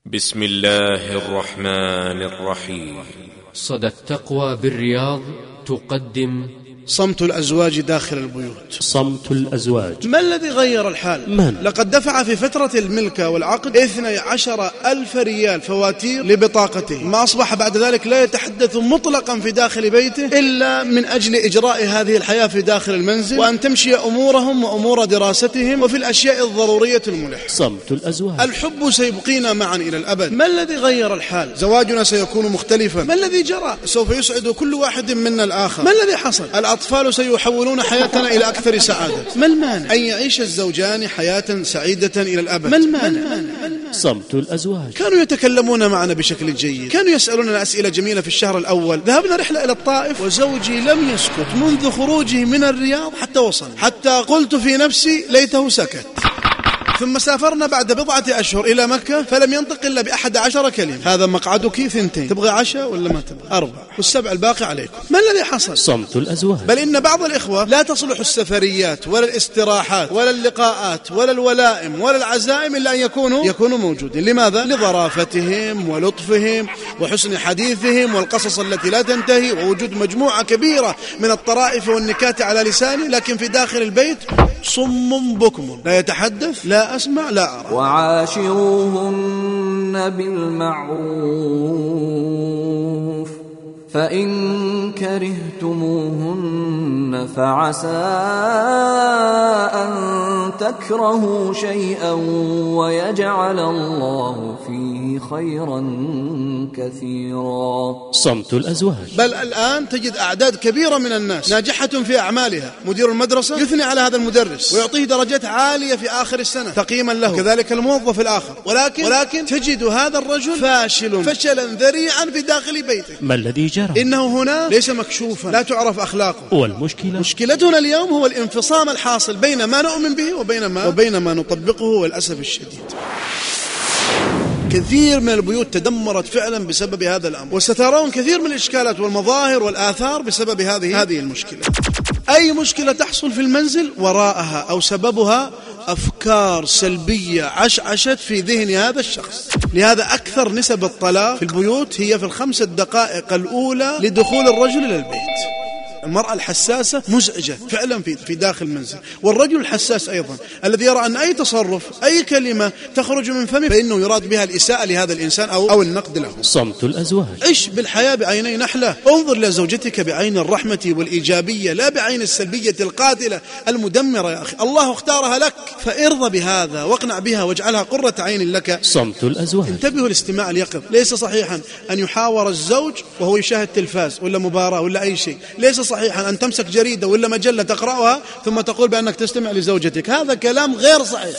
بسم الله الرحمن الرحيم. صدى التقوى بالرياض تقدم صمت الأزواج داخل البيوت. صمت الأزواج ما الذي غير الحال؟ من؟ لقد دفع في فترة الملكة والعقد 12,000 ريال فواتير لبطاقته، ما أصبح بعد ذلك لا يتحدث مطلقا في داخل بيته إلا من أجل إجراء هذه الحياة في داخل المنزل، وأن تمشي أمورهم وأمور دراستهم وفي الأشياء الضرورية الملحة. صمت الأزواج. الحب سيبقينا معا إلى الأبد. ما الذي غير الحال؟ زواجنا سيكون مختلفا. ما الذي جرى؟ سوف يسعد كل واحد منا الآخر. ما الذي حصل؟ الأطفال سيحولون حياتنا إلى أكثر سعادة. ما المانع أن يعيش الزوجان حياة سعيدة إلى الأبد؟ ما المانع؟ صمت الأزواج. كانوا يتكلمون معنا بشكل جيد، كانوا يسألوننا أسئلة جميلة. في الشهر الأول ذهبنا رحلة إلى الطائف وزوجي لم يسكت منذ خروجه من الرياض حتى وصل، حتى قلت في نفسي ليته سكت. ثم سافرنا بعد بضعة أشهر إلى مكة فلم ينطق إلا ب11 كلمة: هذا مقعدك 2، تبغى عشاء ولا ما تبغى؟ 4، وال7 الباقي عليكم. ما الذي حصل؟ صمت الأزواج. بل إن بعض الإخوة لا تصلح السفريات ولا الاستراحات ولا اللقاءات ولا الولائم ولا العزائم إلا أن يكونوا موجودين. لماذا؟ لظرافتهم ولطفهم وحسن حديثهم والقصص التي لا تنتهي ووجود مجموعة كبيرة من الطرائف والنكات على لسانه، لكن في داخل البيت صم بكم، لا يتحدث، لا أسمع، لا أرى. وعاشروهن بالمعروف فإن كرهتموهن فعسى أن تكرهوا شيئا ويجعل الله فيه خيرا كثيرا. صمت الأزواج. بل الآن تجد أعداد كبيرة من الناس ناجحة في أعمالها. مدير المدرسة يثني على هذا المدرس ويعطيه درجات عالية في آخر السنة تقييما له، كذلك الموظف الآخر. ولكن تجد هذا الرجل فاشل فشلا ذريعا في داخل بيته. ما الذي جرى؟ إنه هنا ليس مكشوفا، لا تعرف أخلاقه. والمشكلة؟ مشكلتنا اليوم هو الانفصام الحاصل بين ما نؤمن به وبين ما نطبقه، والأسف الشديد. كثير من البيوت تدمرت فعلا بسبب هذا الأمر، وسترون كثير من الإشكالات والمظاهر والآثار بسبب هذه المشكلة. أي مشكلة تحصل في المنزل وراءها أو سببها أفكار سلبية عشعشت في ذهن هذا الشخص. لهذا أكثر نسب الطلاق في البيوت هي في ال5 دقائق الأولى لدخول الرجل إلى البيت. المرأة الحساسة مزعجة فعلا في داخل المنزل، والرجل الحساس أيضا الذي يرى أن أي تصرف أي كلمة تخرج من فمه فإنه يراد بها الإساءة لهذا الإنسان أو النقد له. صمت الأزواج. عش بالحياة بعيني نحلة، انظر لزوجتك بعين الرحمة والإيجابية لا بعين السلبية القاتلة المدمرة. يا أخي الله اختارها لك، فارضى بهذا واقنع بها واجعلها قرة عين لك. صمت الأزواج. انتبهوا الاستماع اليقظ. ليس صحيحا أن يحاور الزوج وهو يشاهد تلفاز ولا مباراة ولا أي شيء. ليس صحيحا أن تمسك جريدة ولا مجلة تقرأها ثم تقول بأنك تستمع لزوجتك. هذا كلام غير صحيح.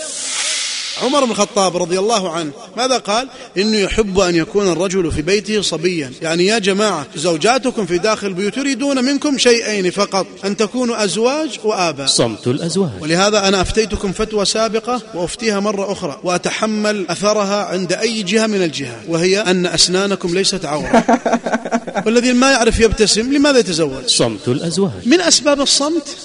عمر بن الخطاب رضي الله عنه ماذا قال؟ إنه يحب أن يكون الرجل في بيته صبيا. يعني يا جماعة زوجاتكم في داخل البيوت يريدون منكم شيئين فقط: أن تكونوا أزواج وآباء. صمت الأزواج. ولهذا أنا أفتيتكم فتوى سابقة وأفتيها مرة أخرى وأتحمل أثرها عند أي جهة من الجهات، وهي أن أسنانكم ليست عورة. والذي ما يعرف يبتسم لماذا يتزوج؟ صمت الأزواج. من أسباب الصمت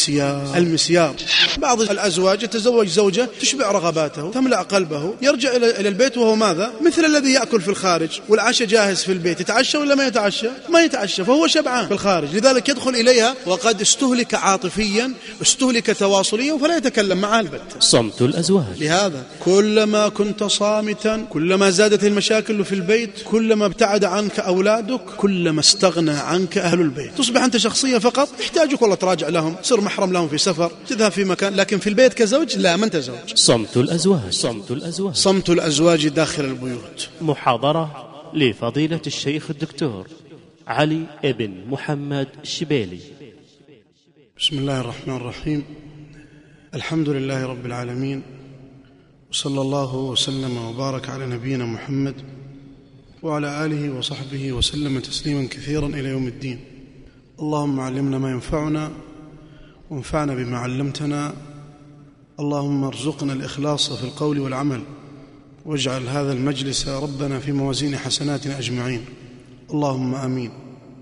المسيار. بعض الأزواج يتزوج زوجة تشبع رغباته تملأ قلبه، يرجع إلى البيت وهو ماذا؟ مثل الذي يأكل في الخارج والعشاء جاهز في البيت. يتعشى ولا ما يتعشى؟ ما يتعشى، فهو شبعان في الخارج. لذلك يدخل إليها وقد استهلك عاطفيا، استهلك تواصليا، فلا يتكلم معها البتة. صمت الأزواج. لهذا كلما كنت صامتا كلما زادت المشاكل في البيت، كلما ابتعد عنك أولادك، كلما استغنى عنك أهل البيت. تصبح أنت شخصية فقط، يحتاجك والله تراجع لهم، صر محرم لهم في سفر، تذهب في مكان، لكن في البيت كزوج لا، ما أنت زوج. صمت الأزواج. صمت الأزواج. صمت الأزواج داخل البيوت. محاضرة لفضيلة الشيخ الدكتور علي ابن محمد الشبيلي. بسم الله الرحمن الرحيم. الحمد لله رب العالمين، وصلى الله وسلم وبارك على نبينا محمد وعلى آله وصحبه وسلم تسليما كثيرا إلى يوم الدين. اللهم علمنا ما ينفعنا وانفعنا بما علمتنا. اللهم ارزقنا الإخلاص في القول والعمل، واجعل هذا المجلس ربنا في موازين حسناتنا أجمعين، اللهم آمين.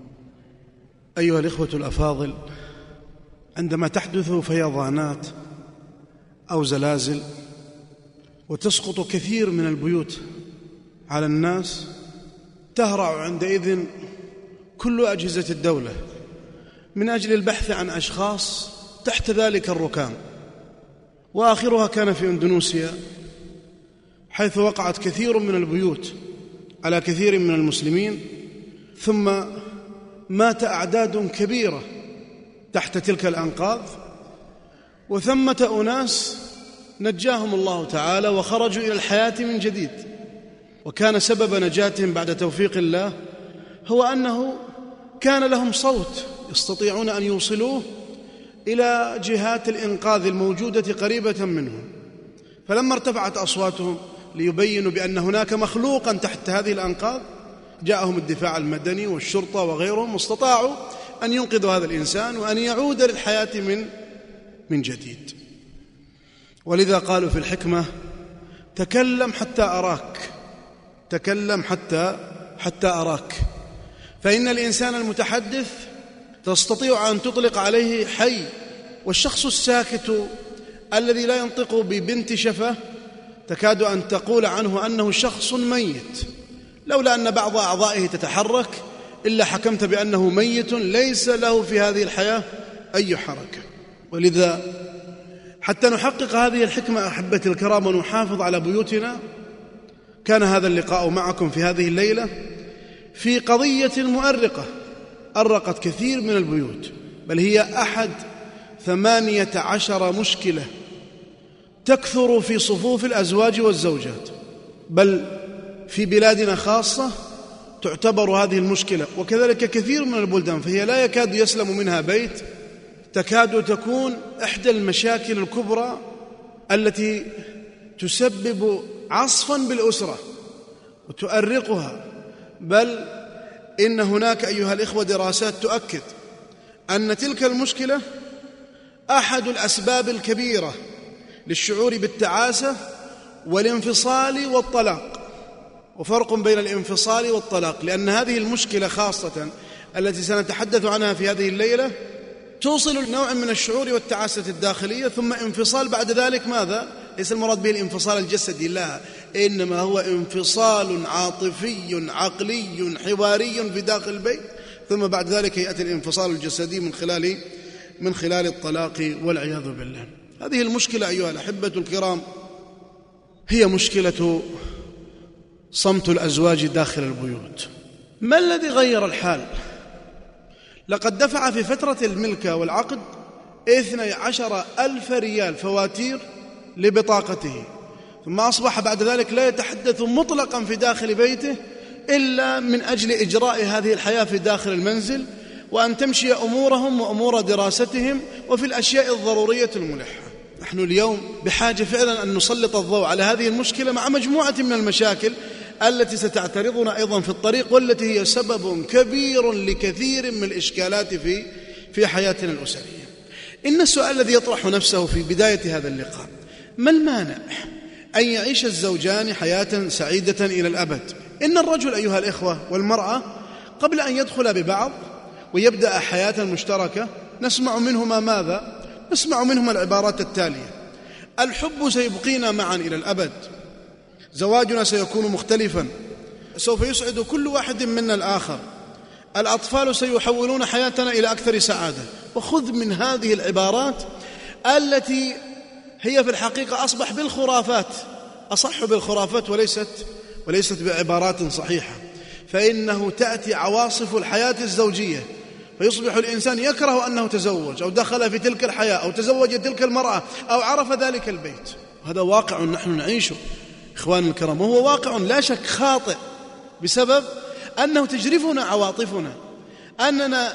أيها الإخوة الأفاضل، عندما تحدث فيضانات أو زلازل وتسقط كثير من البيوت على الناس تهرع عندئذ كل أجهزة الدولة من أجل البحث عن أشخاص تحت ذلك الركام، وآخرها كان في إندونيسيا، حيث وقعت كثير من البيوت على كثير من المسلمين، ثم مات أعداد كبيرة تحت تلك الأنقاض، وثمة أناس نجاهم الله تعالى وخرجوا إلى الحياة من جديد. وكان سبب نجاتهم بعد توفيق الله هو أنه كان لهم صوت يستطيعون أن يوصلوه إلى جهات الإنقاذ الموجودة قريبة منهم، فلما ارتفعت أصواتهم ليبينوا بأن هناك مخلوقا تحت هذه الأنقاض، جاءهم الدفاع المدني والشرطة وغيرهم، واستطاعوا أن ينقذوا هذا الإنسان وأن يعود للحياة من جديد. ولذا قالوا في الحكمة: تكلم حتى أراك، تكلم حتى أراك. فإن الإنسان المتحدث تستطيع أن تطلق عليه حي، والشخص الساكت الذي لا ينطق ببنت شفة تكاد أن تقول عنه أنه شخص ميت، لولا أن بعض أعضائه تتحرك إلا حكمت بأنه ميت ليس له في هذه الحياة أي حركة. ولذا حتى نحقق هذه الحكمة أحبتي الكرام ونحافظ على بيوتنا، كان هذا اللقاء معكم في هذه الليلة في قضية مؤرقة أرقت كثير من البيوت، بل هي أحد 18 مشكلة تكثر في صفوف الأزواج والزوجات، بل في بلادنا خاصة تعتبر هذه المشكلة، وكذلك كثير من البلدان، فهي لا يكاد يسلم منها بيت، تكاد تكون إحدى المشاكل الكبرى التي تسبب عصفا بالأسرة وتؤرقها. بل إن هناك أيها الإخوة دراسات تؤكد أن تلك المشكلة أحد الأسباب الكبيرة للشعور بالتعاسة والانفصال والطلاق. وفرق بين الانفصال والطلاق، لأن هذه المشكلة خاصة التي سنتحدث عنها في هذه الليلة توصل نوع من الشعور والتعاسة الداخلية، ثم انفصال بعد ذلك. ماذا؟ ليس المراد به الانفصال الجسدي، لا، إنما هو انفصال عاطفي عقلي حواري في داخل البيت، ثم بعد ذلك يأتي الانفصال الجسدي من خلال الطلاق والعياذ بالله. هذه المشكلة أيها الأحبة الكرام هي مشكلة صمت الأزواج داخل البيوت. ما الذي غير الحال؟ لقد دفع في فترة الملكة والعقد 12,000 ريال فواتير لبطاقته، ثم أصبح بعد ذلك لا يتحدث مطلقا في داخل بيته إلا من أجل إجراء هذه الحياة في داخل المنزل، وأن تمشي أمورهم وأمور دراستهم وفي الأشياء الضرورية الملحة. نحن اليوم بحاجة فعلا أن نسلط الضوء على هذه المشكلة مع مجموعة من المشاكل التي ستعترضنا أيضا في الطريق، والتي هي سبب كبير لكثير من الإشكالات في حياتنا الأسرية. إن السؤال الذي يطرح نفسه في بداية هذا اللقاء: ما المانع أن يعيش الزوجان حياة سعيدة إلى الأبد؟ إن الرجل أيها الإخوة والمرأة قبل أن يدخل ببعض ويبدأ حياة مشتركة نسمع منهما ماذا؟ نسمع منهما العبارات التالية: الحب سيبقينا معا إلى الأبد، زواجنا سيكون مختلفا، سوف يسعد كل واحد منا الآخر، الأطفال سيحولون حياتنا إلى أكثر سعادة. وخذ من هذه العبارات التي هي في الحقيقة أصبح بالخرافات، أصح بالخرافات وليست بعبارات صحيحة، فإنه تأتي عواصف الحياة الزوجية فيصبح الإنسان يكره أنه تزوج أو دخل في تلك الحياة أو تزوج تلك المرأة أو عرف ذلك البيت. هذا واقع نحن نعيشه إخواني الكرام، وهو واقع لا شك خاطئ بسبب أنه تجرفنا عواطفنا، أننا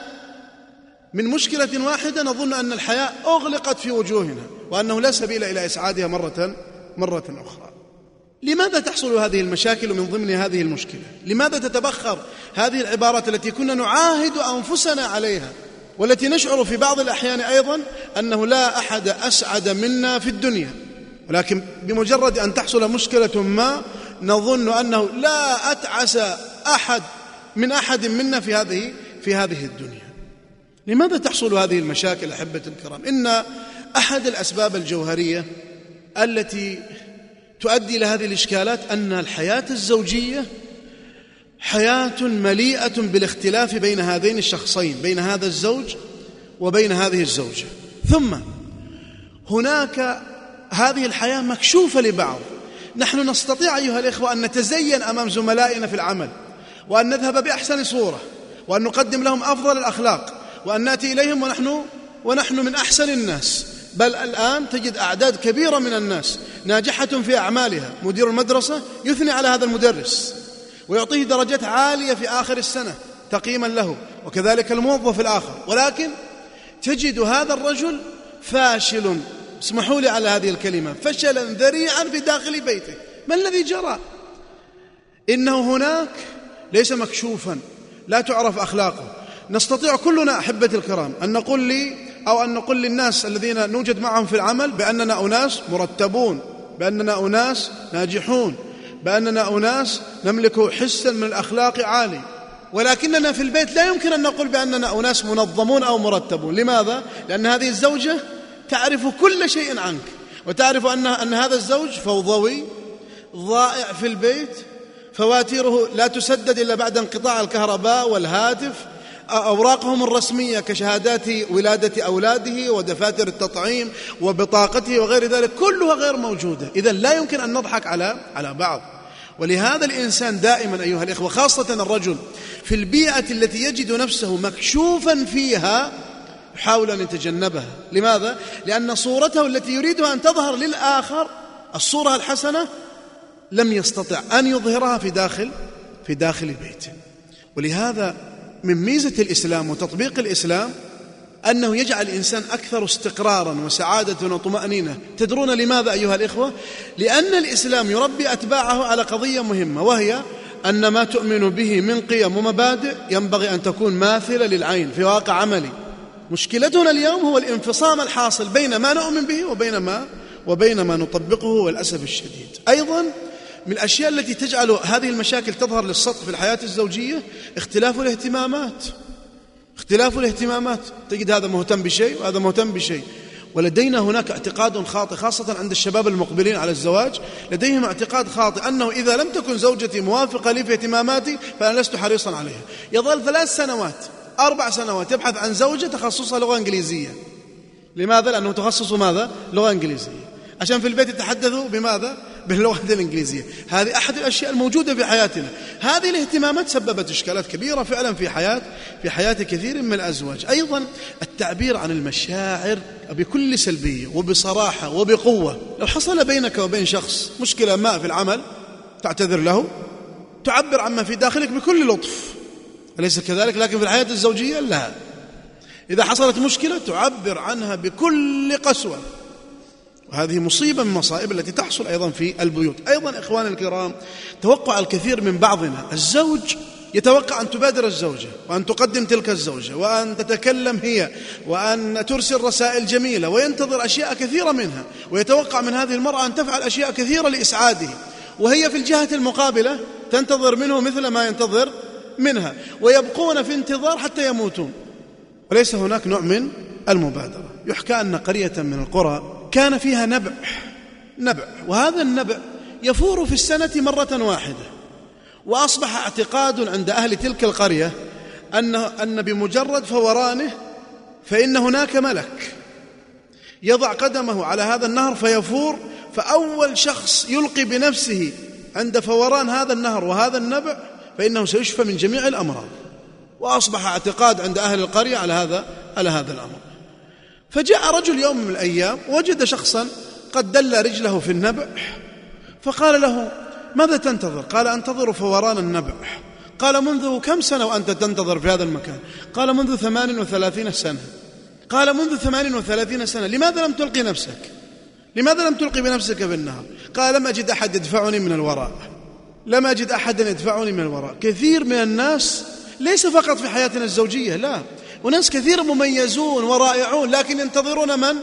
من مشكلة واحدة نظن أن الحياة أغلقت في وجوهنا وأنه لا سبيل إلى إسعادها مرة أخرى. لماذا تحصل هذه المشاكل من ضمن هذه المشكلة؟ لماذا تتبخر هذه العبارات التي كنا نعاهد أنفسنا عليها، والتي نشعر في بعض الأحيان أيضا أنه لا أحد أسعد منا في الدنيا، ولكن بمجرد أن تحصل مشكلة ما نظن أنه لا أتعس أحد منا في هذه الدنيا. لماذا تحصل هذه المشاكل أحبة الكرام؟ إن أحد الأسباب الجوهرية التي تؤدي إلى هذه الإشكالات أن الحياة الزوجية حياة مليئة بالاختلاف بين هذين الشخصين، بين هذا الزوج وبين هذه الزوجة. ثم هناك هذه الحياة مكشوفة لبعض. نحن نستطيع أيها الإخوة أن نتزين أمام زملائنا في العمل، وأن نذهب بأحسن صورة، وأن نقدم لهم أفضل الأخلاق، وأن نأتي إليهم ونحن من أحسن الناس. بل الآن تجد أعداد كبيرة من الناس ناجحة في أعمالها، مدير المدرسة يثني على هذا المدرس ويعطيه درجات عالية في آخر السنة تقييما له، وكذلك الموظف الآخر. ولكن تجد هذا الرجل فاشل، اسمحوا لي على هذه الكلمة، فشلا ذريعا في داخل بيته. ما الذي جرى؟ إنه هناك ليس مكشوفا، لا تعرف أخلاقه. نستطيع كلنا أحبتي الكرام أن نقول لي أو أن نقول للناس الذين نوجد معهم في العمل بأننا أناس مرتبون، بأننا أناس ناجحون، بأننا أناس نملك حسا من الأخلاق عالي. ولكننا في البيت لا يمكن أن نقول بأننا أناس منظمون أو مرتبون. لماذا؟ لأن هذه الزوجة تعرف كل شيء عنك، وتعرف أن هذا الزوج فوضوي ضائع في البيت، فواتيره لا تسدد إلا بعد انقطاع الكهرباء والهاتف، أوراقهم الرسمية كشهادات ولادة أولاده ودفاتر التطعيم وبطاقته وغير ذلك كلها غير موجودة. إذن لا يمكن أن نضحك على بعض. ولهذا الإنسان دائما أيها الإخوة، خاصة الرجل في البيئة التي يجد نفسه مكشوفا فيها، يحاول أن يتجنبها. لماذا؟ لأن صورته التي يريدها أن تظهر للآخر، الصورة الحسنة، لم يستطع أن يظهرها في داخل بيته. ولهذا من ميزة الإسلام وتطبيق الإسلام أنه يجعل الإنسان أكثر استقرارا وسعادة وطمأنينة. تدرون لماذا أيها الإخوة؟ لأن الإسلام يربي أتباعه على قضية مهمة، وهي أن ما تؤمن به من قيم ومبادئ ينبغي أن تكون ماثلة للعين في واقع عملي. مشكلتنا اليوم هو الانفصام الحاصل بين ما نؤمن به وبين ما نطبقه، والأسف الشديد. أيضا من الأشياء التي تجعل هذه المشاكل تظهر للسطح في الحياة الزوجية اختلاف الاهتمامات. تجد هذا مهتم بشيء وهذا مهتم بشيء. ولدينا هناك اعتقاد خاطئ، خاصة عند الشباب المقبلين على الزواج، لديهم اعتقاد خاطئ أنه إذا لم تكن زوجتي موافقة لي في اهتماماتي فأنا لست حريصا عليها. يظل 3 سنوات 4 سنوات يبحث عن زوجة تخصصها لغة إنجليزية. لماذا؟ لأنه تخصص ماذا؟ لغة إنجليزية، عشان في البيت يتحدثوا بماذا؟ باللغة الإنجليزية. هذه أحد الأشياء الموجودة في حياتنا. هذه الاهتمامات سببت إشكالات كبيرة فعلا في حياة كثير من الأزواج. أيضا التعبير عن المشاعر بكل سلبية وبصراحة وبقوة. لو حصل بينك وبين شخص مشكلة ما في العمل، تعتذر له، تعبر عما في داخلك بكل لطف، أليس كذلك؟ لكن في الحياة الزوجية لا، إذا حصلت مشكلة تعبر عنها بكل قسوة، وهذه مصيبة من المصائب التي تحصل أيضا في البيوت. أيضا إخواني الكرام، توقع الكثير من بعضنا، الزوج يتوقع أن تبادر الزوجة وأن تقدم تلك الزوجة وأن تتكلم هي وأن ترسل رسائل جميلة، وينتظر أشياء كثيرة منها، ويتوقع من هذه المرأة أن تفعل أشياء كثيرة لإسعاده، وهي في الجهة المقابلة تنتظر منه مثل ما ينتظر منها، ويبقون في انتظار حتى يموتون، وليس هناك نوع من المبادرة. يحكى أن قرية من القرى كان فيها نبع، وهذا النبع يفور في السنة مرة واحدة، وأصبح اعتقاد عند أهل تلك القرية أن بمجرد فورانه فإن هناك ملك يضع قدمه على هذا النهر فيفور، فأول شخص يلقي بنفسه عند فوران هذا النهر وهذا النبع فإنه سيشفى من جميع الأمراض. وأصبح اعتقاد عند أهل القرية على هذا الأمر. فجاء رجل يوم من الأيام وجد شخصا قد دل رجله في النبع، فقال له: ماذا تنتظر؟ قال: أنتظر فوران النبع. قال: منذ كم سنة وأنت تنتظر في هذا المكان؟ قال: منذ 38 سنة. قال: منذ 38 سنة لماذا لم تلقي نفسك؟ لماذا لم تلقي بنفسك بالنهر؟ قال: لم أجد أحد يدفعني من الوراء، لم أجد أحد يدفعني من الوراء. كثير من الناس ليس فقط في حياتنا الزوجية، لا، وناس كثير مميزون ورائعون، لكن ينتظرون من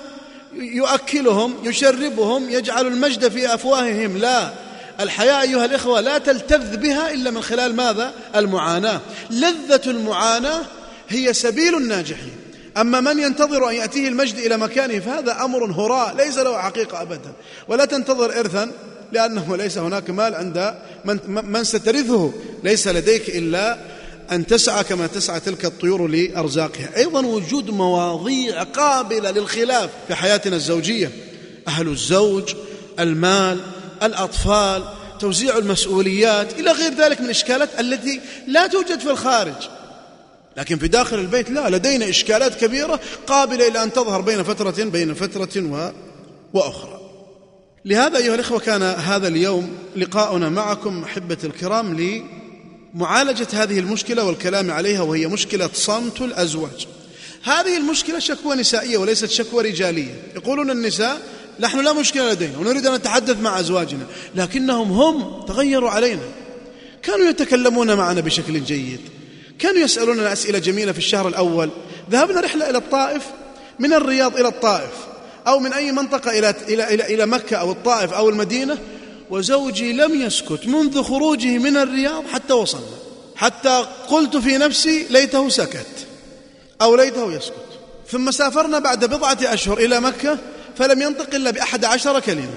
يؤكلهم يشربهم يجعل المجد في أفواههم. لا، الحياة أيها الإخوة لا تلتذ بها إلا من خلال ماذا؟ المعاناة. لذة المعاناة هي سبيل الناجحين. أما من ينتظر أن يأتيه المجد إلى مكانه فهذا أمر هراء ليس له حقيقة أبدا. ولا تنتظر إرثا لأنه ليس هناك مال عند من سترثه، ليس لديك إلا أن تسعى كما تسعى تلك الطيور لأرزاقها. أيضا وجود مواضيع قابلة للخلاف في حياتنا الزوجية، أهل الزوج، المال، الأطفال، توزيع المسؤوليات إلى غير ذلك من الإشكالات التي لا توجد في الخارج، لكن في داخل البيت لا، لدينا إشكالات كبيرة قابلة إلى أن تظهر بين فترة وأخرى. لهذا أيها الإخوة كان هذا اليوم لقاؤنا معكم أحبة الكرام لمعالجة هذه المشكلة والكلام عليها، وهي مشكلة صمت الأزواج. هذه المشكلة شكوى نسائية وليست شكوى رجالية. يقولون النساء نحن لا مشكلة لدينا ونريد أن نتحدث مع أزواجنا، لكنهم هم تغيروا علينا. كانوا يتكلمون معنا بشكل جيد، كانوا يسألوننا أسئلة جميلة. في الشهر الأول ذهبنا رحلة إلى الطائف، من الرياض إلى الطائف أو من أي منطقة إلى مكة أو الطائف أو المدينة، وزوجي لم يسكت منذ خروجه من الرياض حتى وصلنا، حتى قلت في نفسي ليته سكت أو ليته يسكت. ثم سافرنا بعد 4 أشهر إلى مكة فلم ينطق إلا ب11 كلمة: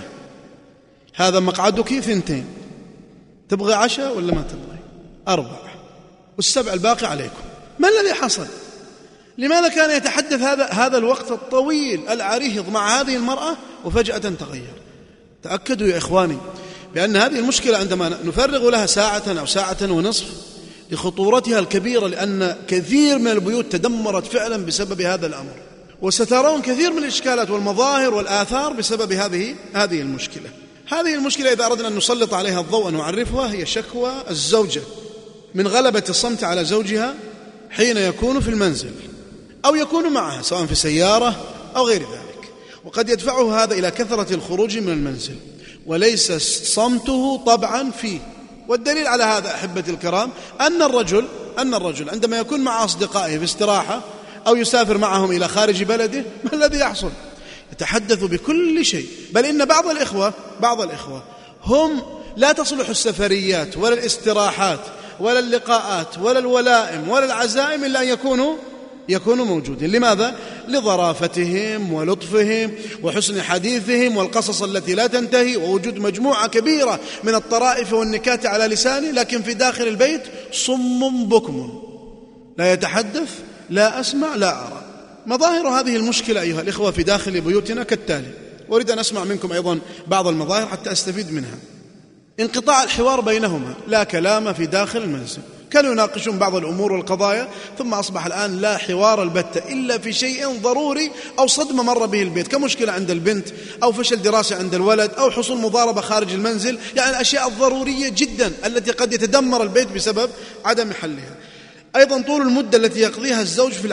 هذا مقعدك 2، تبغى عشاء ولا ما تبغي؟ 4، والسبع الباقي عليكم. ما الذي حصل؟ لماذا كان يتحدث هذا الوقت الطويل العريض مع هذه المرأة وفجأة تغير؟ تأكدوا يا إخواني بأن هذه المشكلة عندما نفرغ لها ساعة أو ساعة ونصف لخطورتها الكبيرة، لأن كثير من البيوت تدمرت فعلا بسبب هذا الأمر، وسترون كثير من الإشكالات والمظاهر والآثار بسبب هذه المشكلة. هذه المشكلة إذا أردنا أن نسلط عليها الضوء ونعرفها، هي شكوى الزوجة من غلبة الصمت على زوجها حين يكون في المنزل أو يكون معها سواء في سيارة أو غير ذلك، وقد يدفعه هذا إلى كثرة الخروج من المنزل وليس صمته طبعا فيه. والدليل على هذا أحبتي الكرام أن الرجل عندما يكون مع أصدقائه في استراحة أو يسافر معهم إلى خارج بلده، ما الذي يحصل؟ يتحدث بكل شيء. بل إن بعض الإخوة هم لا تصلح السفريات ولا الاستراحات ولا اللقاءات ولا الولائم ولا العزائم إلا أن يكونوا موجودين. لماذا؟ لظرافتهم ولطفهم وحسن حديثهم والقصص التي لا تنتهي، ووجود مجموعة كبيرة من الطرائف والنكات على لسانه، لكن في داخل البيت صم بكم، لا يتحدث، لا أسمع، لا أرى. مظاهر هذه المشكلة أيها الإخوة في داخل بيوتنا كالتالي، وأريد أن أسمع منكم أيضا بعض المظاهر حتى أستفيد منها. انقطاع الحوار بينهما، لا كلام في داخل المنزل، كانوا يناقشون بعض الأمور والقضايا، ثم أصبح الآن لا حوار البتة إلا في شيء ضروري أو صدمة مر به البيت، كمشكلة عند البنت أو فشل دراسي عند الولد أو حصول مضاربة خارج المنزل، يعني الأشياء الضرورية جدا التي قد يتدمر البيت بسبب عدم حلها. أيضا طول المدة التي يقضيها الزوج في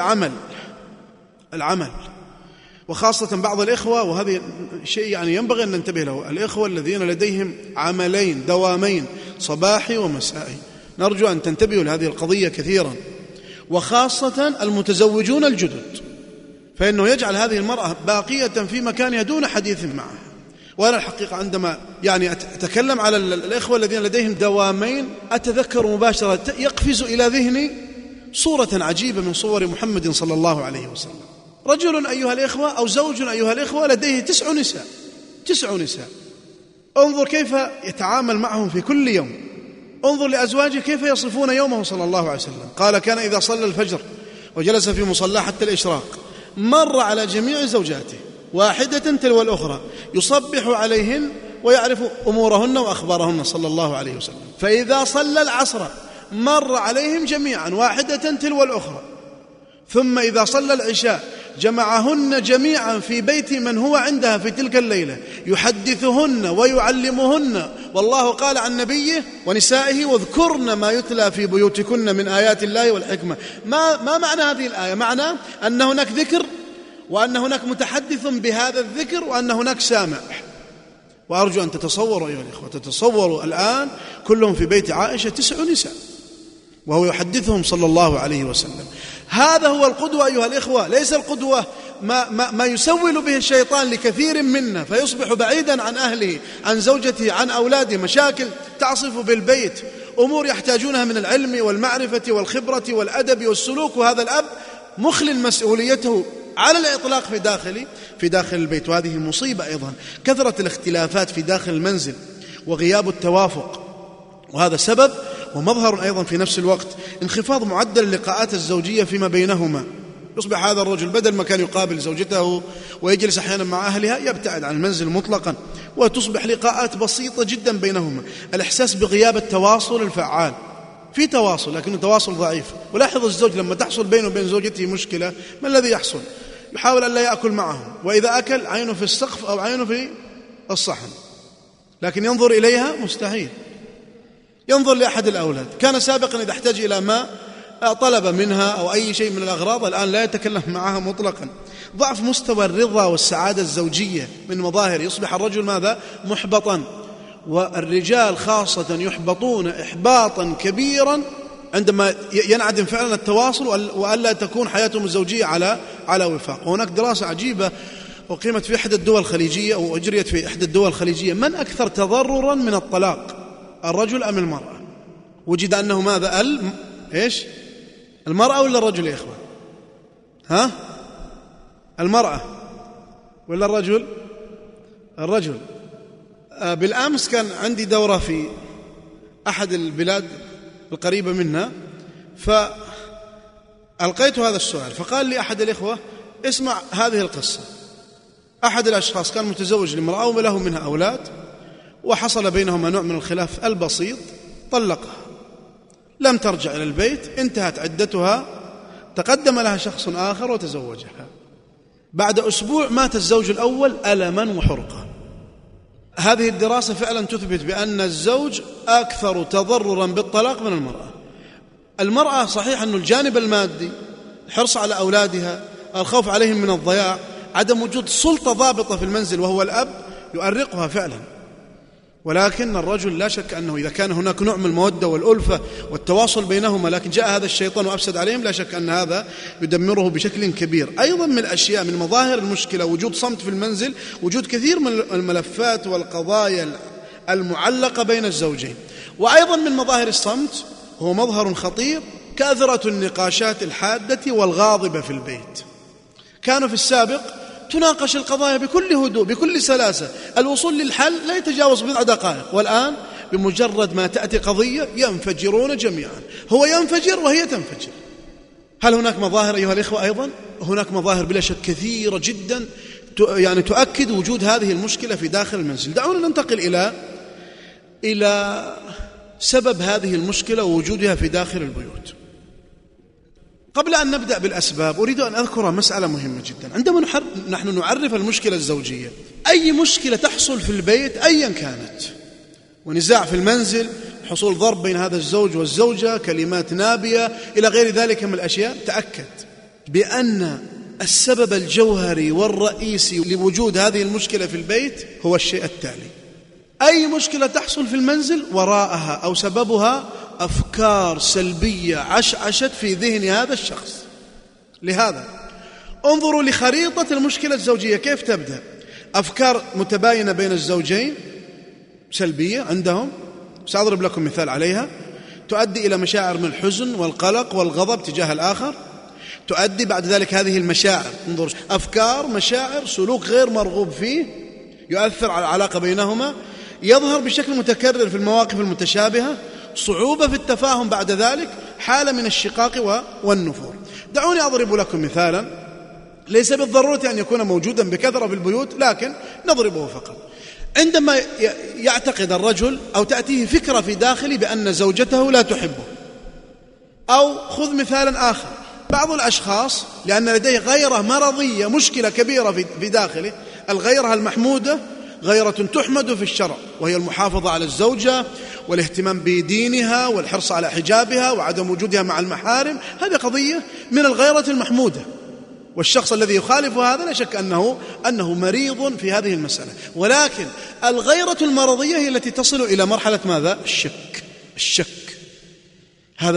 العمل، وخاصة بعض الإخوة، وهذا شيء يعني ينبغي أن ننتبه له، الإخوة الذين لديهم عملين دوامين صباحي ومسائي، نرجو أن تنتبهوا لهذه القضية كثيرا، وخاصة المتزوجون الجدد، فإنه يجعل هذه المرأة باقية في مكانها دون حديث معها. وأنا الحقيقة عندما يعني أتكلم على الإخوة الذين لديهم دوامين أتذكر مباشرة يقفز إلى ذهني صورة عجيبة من صور محمد صلى الله عليه وسلم. رجل أيها الإخوة أو زوج أيها الإخوة لديه 9 نساء، انظر كيف يتعامل معهم في كل يوم، انظر لأزواجه كيف يصفون يومه صلى الله عليه وسلم. قال: كان إذا صلى الفجر وجلس في مصلى حتى الإشراق مر على جميع زوجاته واحدة تلو الأخرى يصبح عليهن ويعرف أمورهن وأخبارهن صلى الله عليه وسلم. فإذا صلى العصر مر عليهم جميعا واحدة تلو الأخرى، ثم إذا صلى العشاء جمعهن جميعا في بيت من هو عندها في تلك الليلة يحدثهن ويعلمهن، والله قال عن نبيه ونسائه: واذكرن ما يتلى في بيوتكن من آيات الله والحكمة. ما معنى هذه الآية؟ معنى أن هناك ذكر، وأن هناك متحدث بهذا الذكر، وأن هناك سامع. وأرجو أن تتصوروا أيها الإخوة، تتصوروا الآن كلهم في بيت عائشة 9 نساء وهو يحدثهم صلى الله عليه وسلم. هذا هو القدوة أيها الإخوة، ليس القدوة ما يسول به الشيطان لكثير منا فيصبح بعيدا عن أهله، عن زوجته، عن أولاده، مشاكل تعصف بالبيت، أمور يحتاجونها من العلم والمعرفة والخبرة والأدب والسلوك، وهذا الأب مخل مسؤوليته على الإطلاق في داخل البيت. وهذه مصيبة أيضا، كثرة الاختلافات في داخل المنزل وغياب التوافق، وهذا سبب ومظهر أيضا في نفس الوقت انخفاض معدل اللقاءات الزوجية فيما بينهما. يصبح هذا الرجل بدل ما كان يقابل زوجته ويجلس أحيانا مع أهلها يبتعد عن المنزل مطلقا، وتصبح لقاءات بسيطة جدا بينهما. الإحساس بغياب التواصل الفعال، في تواصل لكنه تواصل ضعيف. ولاحظ الزوج لما تحصل بينه وبين زوجته مشكلة ما الذي يحصل؟ يحاول أن لا يأكل معهم، وإذا أكل عينه في السقف أو عينه في الصحن، لكن ينظر إليها مستحيل. ينظر لأحد الأولاد، كان سابقا إذا احتاج إلى ماء طلب منها أو أي شيء من الأغراض، الآن لا يتكلم معها مطلقا. ضعف مستوى الرضا والسعادة الزوجية من مظاهر. يصبح الرجل ماذا؟ محبطا، والرجال خاصة يحبطون إحباطا كبيرا عندما ينعدم فعلا التواصل وألا تكون حياتهم الزوجية على وفاق. وهناك دراسة عجيبة أقيمت في إحدى الدول الخليجية أو أجريت في إحدى الدول الخليجية، من أكثر تضررا من الطلاق، الرجل أم المرأة؟ وجد أنه ماذا؟ إيش؟ المرأة ولا الرجل يا إخوان؟ ها؟ المرأة ولا الرجل؟ الرجل. بالأمس كان عندي دورة في أحد البلاد القريبة منا، فألقيت هذا السؤال، فقال لي أحد الإخوة: اسمع هذه القصة. أحد الأشخاص كان متزوج لامرأة وله منها أولاد، وحصل بينهما نوع من الخلاف البسيط، طلقها، لم ترجع إلى البيت، انتهت عدتها، تقدم لها شخص آخر وتزوجها. بعد أسبوع مات الزوج الأول ألما وحرقة. هذه الدراسة فعلا تثبت بأن الزوج أكثر تضررا بالطلاق من المرأة. المرأة صحيح أن الجانب المادي، الحرص على أولادها، الخوف عليهم من الضياع، عدم وجود سلطة ضابطة في المنزل وهو الأب يؤرقها فعلا. ولكن الرجل لا شك أنه إذا كان هناك نوع من المودة والألفة والتواصل بينهما، لكن جاء هذا الشيطان وأفسد عليهم، لا شك أن هذا يدمره بشكل كبير. أيضا من الأشياء من مظاهر المشكلة وجود صمت في المنزل، وجود كثير من الملفات والقضايا المعلقة بين الزوجين. وأيضا من مظاهر الصمت هو مظهر خطير، كثرة النقاشات الحادة والغاضبة في البيت. كانوا في السابق تناقش القضايا بكل هدوء بكل سلاسة، الوصول للحل لا يتجاوز بضع دقائق، والآن بمجرد ما تأتي قضية ينفجرون جميعا، هو ينفجر وهي تنفجر. هل هناك مظاهر أيها الإخوة؟ أيضا هناك مظاهر بلا شك كثيرة جدا يعني تؤكد وجود هذه المشكلة في داخل المنزل. دعونا ننتقل إلى سبب هذه المشكلة ووجودها في داخل البيوت. قبل أن نبدأ بالأسباب أريد أن أذكر مسألة مهمة جدا. عندما نحن نعرف المشكلة الزوجية، أي مشكلة تحصل في البيت أيا كانت، ونزاع في المنزل، حصول ضرب بين هذا الزوج والزوجة، كلمات نابية إلى غير ذلك من الأشياء، تأكد بأن السبب الجوهري والرئيسي لوجود هذه المشكلة في البيت هو الشيء التالي: أي مشكلة تحصل في المنزل وراءها أو سببها أفكار سلبية عشعشت في ذهن هذا الشخص. لهذا انظروا لخريطة المشكلة الزوجية كيف تبدأ. أفكار متباينة بين الزوجين سلبية عندهم، سأضرب لكم مثال عليها، تؤدي إلى مشاعر من الحزن والقلق والغضب تجاه الآخر، تؤدي بعد ذلك هذه المشاعر، انظر، أفكار، مشاعر، سلوك غير مرغوب فيه يؤثر على العلاقة بينهما، يظهر بشكل متكرر في المواقف المتشابهة، صعوبة في التفاهم، بعد ذلك حالة من الشقاق والنفور. دعوني أضرب لكم مثالا ليس بالضرورة أن يكون موجودا بكثرة في البيوت، لكن نضربه فقط. عندما يعتقد الرجل أو تأتيه فكرة في داخله بأن زوجته لا تحبه، أو خذ مثالا آخر، بعض الأشخاص لأن لديه غيرة مرضية، مشكلة كبيرة في داخله، الغيرة المحمودة غيرة تحمد في الشرع، وهي المحافظة على الزوجة والاهتمام بدينها والحرص على حجابها وعدم وجودها مع المحارم، هذه قضية من الغيرة المحمودة. والشخص الذي يخالف هذا لا شك أنه مريض في هذه المسألة. ولكن الغيرة المرضية هي التي تصل إلى مرحلة ماذا؟ الشك. هذا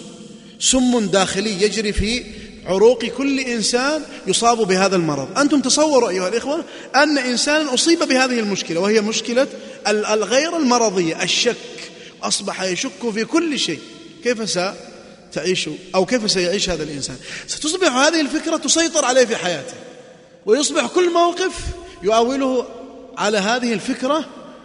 سم داخلي يجري في عروق كل إنسان يصاب بهذا المرض. أنتم تصوروا أيها الإخوة أن إنسان أصيب بهذه المشكلة، وهي مشكلة الغير المرضية، الشك، أصبح يشك في كل شيء. كيف ستعيش أو كيف سيعيش هذا الإنسان؟ ستصبح هذه الفكرة تسيطر عليه في حياته، ويصبح كل موقف يؤوله على هذه الفكرة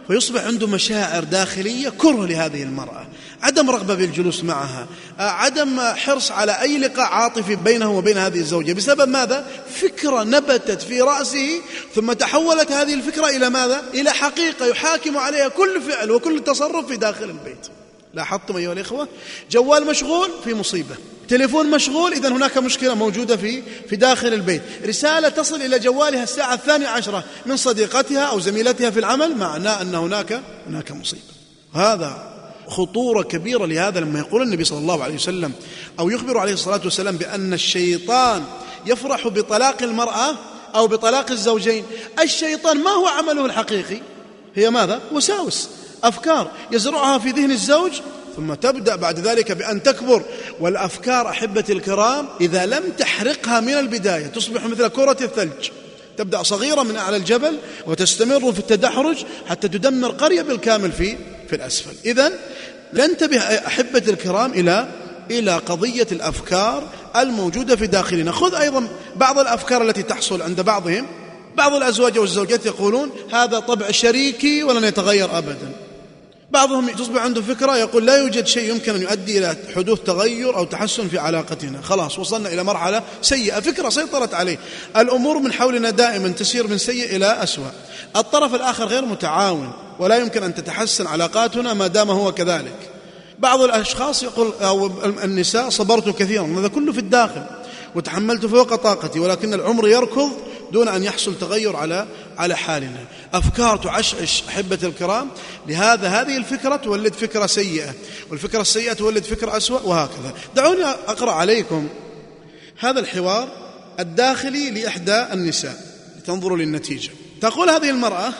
فيصبح عنده مشاعر داخلية كره لهذه المرأة، عدم رغبة بالجلوس معها، عدم حرص على أي لقاء عاطفي بينه وبين هذه الزوجة. بسبب ماذا؟ فكرة نبتت في رأسه، ثم تحولت هذه الفكرة إلى ماذا؟ إلى حقيقة يحاكم عليها كل فعل وكل تصرف في داخل البيت. لاحظتم أيها الإخوة؟ جوال مشغول في مصيبة، تليفون مشغول، إذن هناك مشكلة موجودة في داخل البيت، رسالة تصل إلى جوالها الساعة 12 من صديقتها أو زميلتها في العمل، معناه أن هناك مصيبة. هذا خطورة كبيرة. لهذا لما يقول النبي صلى الله عليه وسلم أو يخبر عليه الصلاة والسلام بأن الشيطان يفرح بطلاق المرأة أو بطلاق الزوجين، الشيطان ما هو عمله الحقيقي؟ هي ماذا؟ وساوس، أفكار يزرعها في ذهن الزوج، ثم تبدأ بعد ذلك بأن تكبر. والأفكار أحبة الكرام إذا لم تحرقها من البداية تصبح مثل كرة الثلج، تبدأ صغيرة من أعلى الجبل وتستمر في التدحرج حتى تدمر قرية بالكامل في الأسفل. إذن ننتبه أحبة الكرام إلى قضية الأفكار الموجودة في داخلنا. خذ أيضا بعض الأفكار التي تحصل عند بعضهم. بعض الأزواج والزوجات يقولون هذا طبع شريكي ولن يتغير أبدا. بعضهم تصبح عنده فكرة يقول لا يوجد شيء يمكن أن يؤدي إلى حدوث تغير أو تحسن في علاقتنا، خلاص وصلنا إلى مرحلة سيئة، فكرة سيطرت عليه. الأمور من حولنا دائما تسير من سيء إلى أسوأ، الطرف الآخر غير متعاون ولا يمكن أن تتحسن علاقاتنا ما دام هو كذلك. بعض الأشخاص يقول أو النساء صبرت كثيرا، هذا كله في الداخل، وتحملت فوق طاقتي، ولكن العمر يركض دون أن يحصل تغير على حالنا. أفكار تعشعش أحبة الكرام. لهذا هذه الفكرة تولد فكرة سيئة، والفكرة السيئة تولد فكرة أسوأ، وهكذا. دعوني أقرأ عليكم هذا الحوار الداخلي لإحدى النساء لتنظروا للنتيجة. تقول هذه المرأة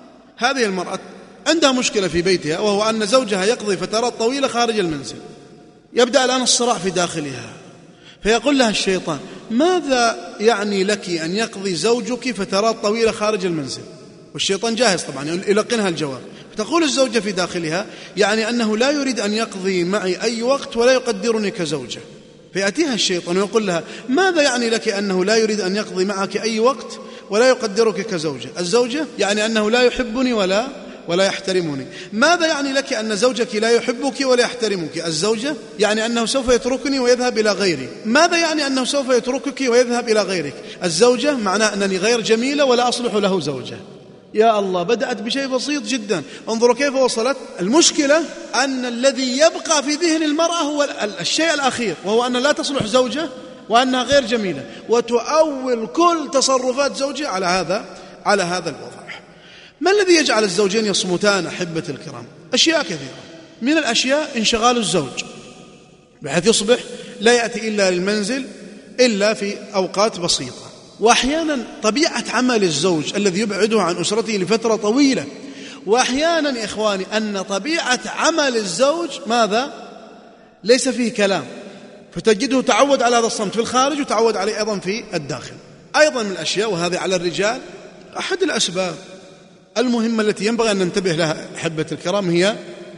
عندها مشكلة في بيتها، وهو أن زوجها يقضي فترات طويلة خارج المنزل. يبدأ الآن الصراع في داخلها، فيقول لها الشيطان ماذا يعني لك أن يقضي زوجك فترات طويلة خارج المنزل؟ والشيطان جاهز طبعا يلقنها الجواب. فتقول الزوجة في داخلها يعني أنه لا يريد أن يقضي معي أي وقت ولا يقدرني كزوجة. فيأتيها الشيطان ويقول لها ماذا يعني لك أنه لا يريد أن يقضي معك أي وقت ولا يقدرك كزوجة؟ الزوجة يعني أنه لا يحبني ولا يحترمني. ماذا يعني لك أن زوجك لا يحبك ولا يحترمك؟ الزوجة يعني أنه سوف يتركني ويذهب إلى غيري. ماذا يعني أنه سوف يتركك ويذهب إلى غيرك؟ الزوجة معناه أنني غير جميلة ولا أصلح له زوجة. يا الله، بدأت بشيء بسيط جدا، انظروا كيف وصلت. المشكلة أن الذي يبقى في ذهن المرأة هو الشيء الأخير، وهو أن لا تصلح زوجة وأنها غير جميلة، وتؤول كل تصرفات زوجها على هذا الوضع. ما الذي يجعل الزوجين يصمتان أحبة الكرام؟ أشياء كثيرة. من الأشياء انشغال الزوج، بحيث يصبح لا يأتي إلا للمنزل إلا في أوقات بسيطة. وأحيانا طبيعة عمل الزوج الذي يبعده عن أسرته لفترة طويلة. وأحيانا إخواني أن طبيعة عمل الزوج ماذا؟ ليس فيه كلام، فتجده تعود على هذا الصمت في الخارج وتعود عليه أيضا في الداخل. أيضا من الأشياء، وهذه على الرجال، أحد الأسباب المهمة التي ينبغي أن ننتبه لها أحبة الكرام هي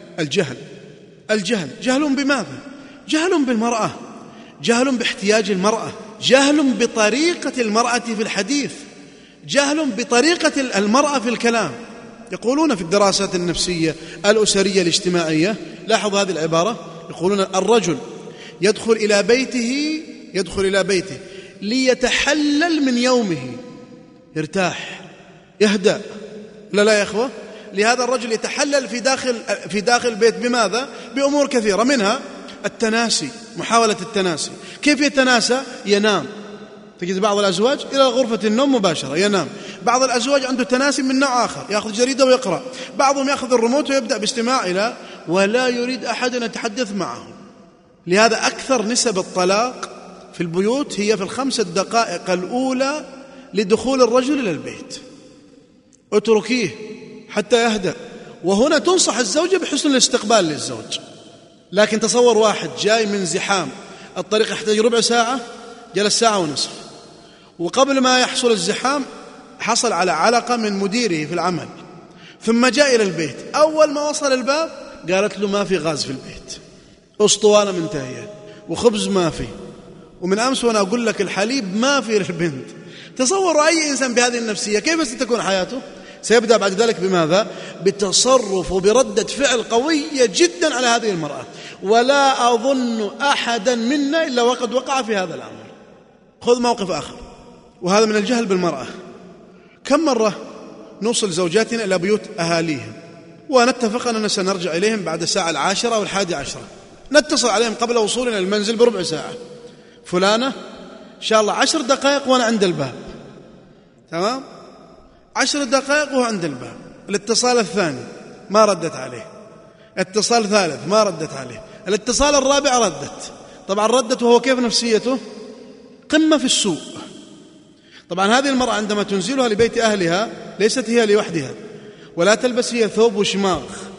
الجهل. جهل بماذا؟ جهل بالمرأة، جهل باحتياج المرأة، جهل بطريقة المرأة في الحديث، جهل بطريقة المرأة في الكلام. يقولون في الدراسات النفسية الأسرية الاجتماعية، لاحظوا هذه العبارة، يقولون الرجل يدخل إلى بيته ليتحلل من يومه، يرتاح يهدأ. لا يا إخوة، لهذا الرجل يتحلل في داخل البيت بماذا؟ بأمور كثيرة، منها التناسي، محاولة التناسي. كيف يتناسى؟ ينام. تجد بعض الأزواج إلى غرفة النوم مباشرة ينام. بعض الأزواج عنده تناسي من نوع آخر، يأخذ جريدة ويقرأ. بعضهم يأخذ الريموت ويبدأ باستماع ولا يريد أحد أن يتحدث معه. لهذا أكثر نسب الطلاق في البيوت هي في 5 دقائق الأولى لدخول الرجل إلى البيت. اتركيه حتى يهدأ. وهنا تنصح الزوجة بحسن الاستقبال للزوج. لكن تصور واحد جاي من زحام الطريق يحتاج ربع ساعة، جلس 1.5 ساعة، وقبل ما يحصل الزحام حصل على علقة من مديره في العمل، ثم جاء إلى البيت. أول ما وصل الباب قالت له ما في غاز في البيت، أسطوانة منتهية، وخبز ما في، ومن أمس وأنا أقول لك الحليب ما في للبنت. تصوروا أي إنسان بهذه النفسية كيف ستكون حياته؟ سيبدأ بعد ذلك بماذا؟ بتصرف وبردة فعل قوية جدا على هذه المرأة، ولا أظن أحدا منا إلا وقد وقع في هذا الأمر. خذ موقف آخر، وهذا من الجهل بالمرأة. كم مرة نوصل زوجاتنا إلى بيوت أهاليهم ونتفق أننا سنرجع إليهم بعد الساعة 10 أو 11، نتصل عليهم قبل وصولنا المنزل بربع ساعة: فلانة إن شاء الله 10 دقائق وأنا عند الباب. تمام؟ 10 دقائق وهو عند الباب. الاتصال الثاني ما ردت عليه، اتصال ثالث ما ردت عليه، الاتصال الرابع ردت. طبعا ردت وهو كيف نفسيته؟ قمة في السوء. طبعا هذه المرأة عندما تنزلها لبيت أهلها ليست هي لوحدها، ولا تلبس هي ثوب وشماغ،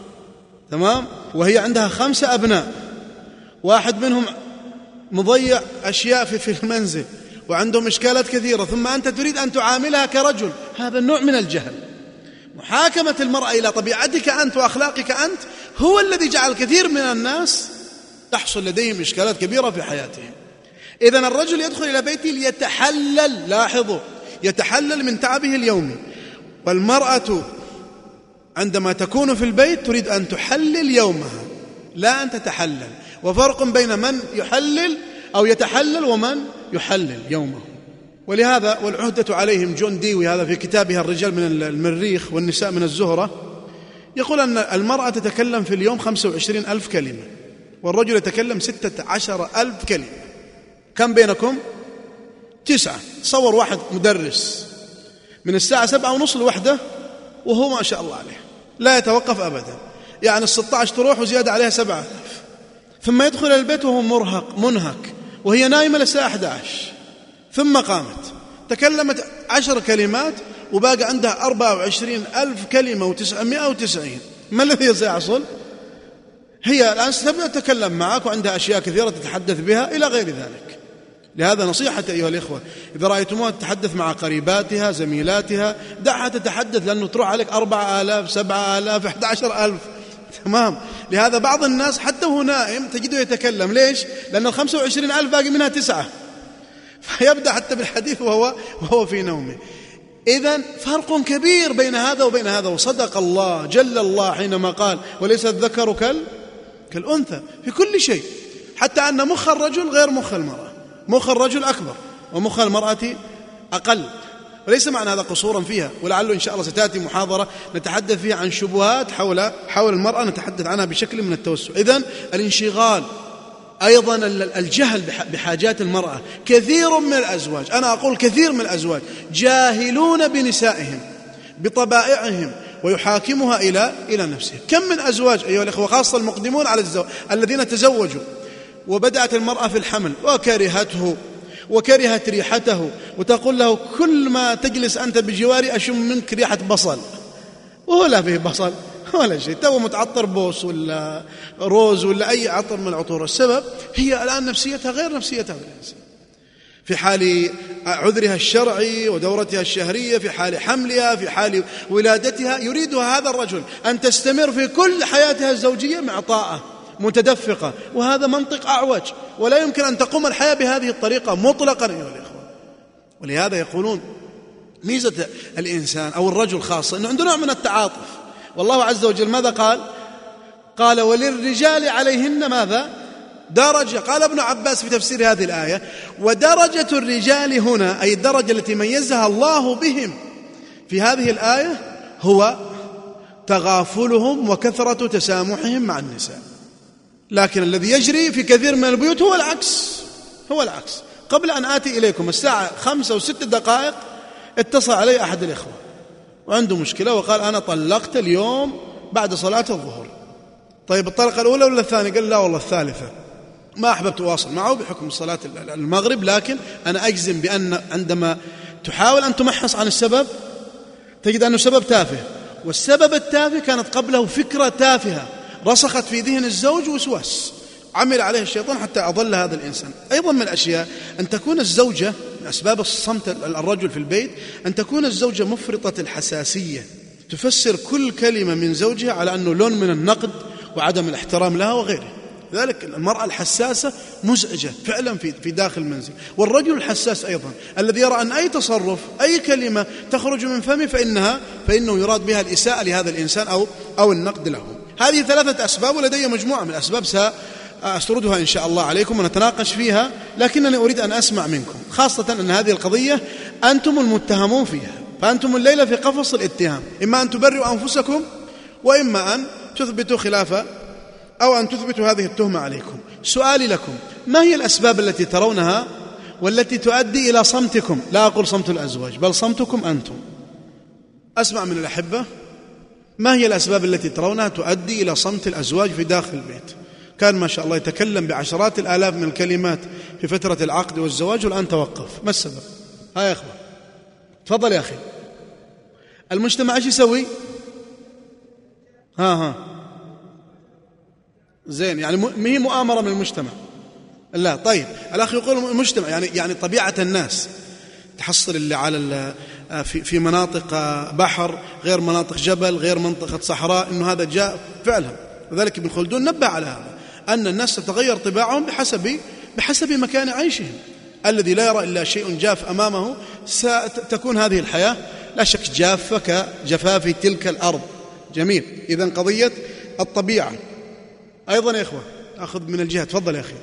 تمام؟ وهي عندها 5 أبناء، واحد منهم مضيع أشياء في المنزل، وعندهم إشكالات كثيرة، ثم أنت تريد أن تعاملها كرجل. هذا النوع من الجهل. محاكمة المرأة إلى طبيعتك أنت وأخلاقك أنت هو الذي جعل كثير من الناس تحصل لديهم إشكالات كبيرة في حياتهم. إذن الرجل يدخل إلى بيته ليتحلل، لاحظوا، يتحلل من تعبه اليومي، والمرأة عندما تكون في البيت تريد أن تحلل يومها، لا أن تتحلل. وفرق بين من يحلل أو يتحلل ومن يحلل يومه. ولهذا والعهدة عليهم، جون ديوي هذا في كتابها الرجال من المريخ والنساء من الزهرة يقول أن المرأة تتكلم في اليوم 25,000 كلمة، والرجل يتكلم 16,000 كلمة. كم بينكم؟ 9. تصور واحد مدرس من الساعة 7:30 لوحده وهو ما شاء الله عليه لا يتوقف أبدا، يعني 16 تروح وزيادة عليها 7,000، ثم يدخل البيت وهو مرهق منهك، وهي نايمة للساعة 11، ثم قامت تكلمت 10 كلمات وباقي عندها 24,000 كلمة و990. ما الذي سيحصل؟ هي الآن ستبدأ تتكلم معك وعندها أشياء كثيرة تتحدث بها إلى غير ذلك. لهذا نصيحة أيها الإخوة، إذا رأيتموها تتحدث مع قريباتها زميلاتها دعها تتحدث، لأنه تروح عليك 4,000 7,000 11,000. تمام؟ لهذا بعض الناس حتى وهو نائم تجده يتكلم. ليش؟ لأن 25,000 باقي منها 9، فيبدأ حتى بالحديث وهو في نومه. إذن فرق كبير بين هذا وبين هذا. وصدق الله جل الله حينما قال: وليس الذكر كالأنثى في كل شيء، حتى أن مخ الرجل غير مخ المرأة، مخ الرجل أكبر ومخ المرأة أقل. وليس معنى هذا قصورا فيها، ولعله إن شاء الله ستأتي محاضرة نتحدث فيها عن شبهات حول المرأة، نتحدث عنها بشكل من التوسع. إذن الانشغال، أيضا الجهل بحاجات المرأة. كثير من الأزواج، أنا أقول كثير من الأزواج، جاهلون بنسائهم بطبائعهم ويحاكمها إلى نفسه. كم من أزواج أيها الأخوة، خاصة المقدمون على الزواج الذين تزوجوا وبدأت المرأة في الحمل وكرهته وكرهت ريحته، وتقول له: كل ما تجلس أنت بجواري أشم منك ريحة بصل، وهو لا فيه بصل ولا شيء، تو متعطر بوس ولا روز ولا أي عطر من العطور. السبب هي الآن نفسيتها غير نفسيتها الإنسان، في حال عذرها الشرعي ودورتها الشهرية، في حال حملها، في حال ولادتها. يريدها هذا الرجل أن تستمر في كل حياتها الزوجية معطاءة متدفقة، وهذا منطق أعوج، ولا يمكن أن تقوم الحياة بهذه الطريقة مطلقا أيها الإخوة. ولهذا يقولون ميزة الإنسان أو الرجل خاصة أنه عنده نوع من التعاطف. والله عز وجل ماذا قال: وللرجال عليهن ماذا؟ درجة. قال ابن عباس في تفسير هذه الآية: ودرجة الرجال هنا، أي الدرجة التي ميزها الله بهم في هذه الآية، هو تغافلهم وكثرة تسامحهم مع النساء. لكن الذي يجري في كثير من البيوت هو العكس. قبل أن آتي إليكم الساعة 5 و6 دقائق اتصل علي أحد الإخوة وعنده مشكلة، وقال: أنا طلقت اليوم بعد صلاة الظهر. طيب الطلقة الأولى ولا الثانية؟ قال: لا والله الثالثة. ما أحببت أواصل معه بحكم صلاة المغرب، لكن أنا أجزم بأن عندما تحاول أن تمحص عن السبب تجد أنه سبب تافه، والسبب التافه كانت قبله فكرة تافهة رسخت في ذهن الزوج وسواس عمل عليه الشيطان حتى أضل هذا الإنسان. أيضا من الأشياء أن تكون الزوجة، من أسباب الصمت الرجل في البيت، أن تكون الزوجة مفرطة الحساسية، تفسر كل كلمة من زوجها على أنه لون من النقد وعدم الاحترام لها وغيره. لذلك المرأة الحساسة مزعجة فعلا في داخل المنزل، والرجل الحساس أيضا الذي يرى أن أي تصرف أي كلمة تخرج من فمه فإنه يراد بها الإساءة لهذا الإنسان أو النقد له. هذه 3 أسباب، ولدي مجموعة من الأسباب سأسردها إن شاء الله عليكم ونتناقش فيها، لكنني أريد أن أسمع منكم، خاصة أن هذه القضية أنتم المتهمون فيها، فأنتم الليلة في قفص الاتهام، إما أن تبرئوا أنفسكم وإما أن تثبتوا خلافة أو أن تثبتوا هذه التهمة عليكم. سؤالي لكم: ما هي الأسباب التي ترونها والتي تؤدي إلى صمتكم؟ لا أقول صمت الأزواج، بل صمتكم أنتم. أسمع من الأحبة، ما هي الأسباب التي ترونها تؤدي إلى صمت الأزواج في داخل البيت؟ كان ما شاء الله يتكلم بعشرات الآلاف من الكلمات في فترة العقد والزواج والآن توقف، ما السبب؟ يا إخوة تفضل يا أخي. المجتمع إيش يسوي؟ زين، يعني ما هي مؤامرة من المجتمع؟ لا. طيب الأخ يقول المجتمع يعني طبيعة الناس، تحصل اللي على في مناطق بحر غير مناطق جبل غير منطقة صحراء، إنه هذا جاء فعلا. لذلك ابن خلدون نبه على هذا، أن الناس تتغير طباعهم بحسب مكان عيشهم. الذي لا يرى إلا شيء جاف أمامه ستكون هذه الحياة لا شك جافة كجفاف تلك الأرض. جميل. إذن قضية الطبيعة أيضا يا إخوة، أخذ من الجهة. تفضل يا أخي.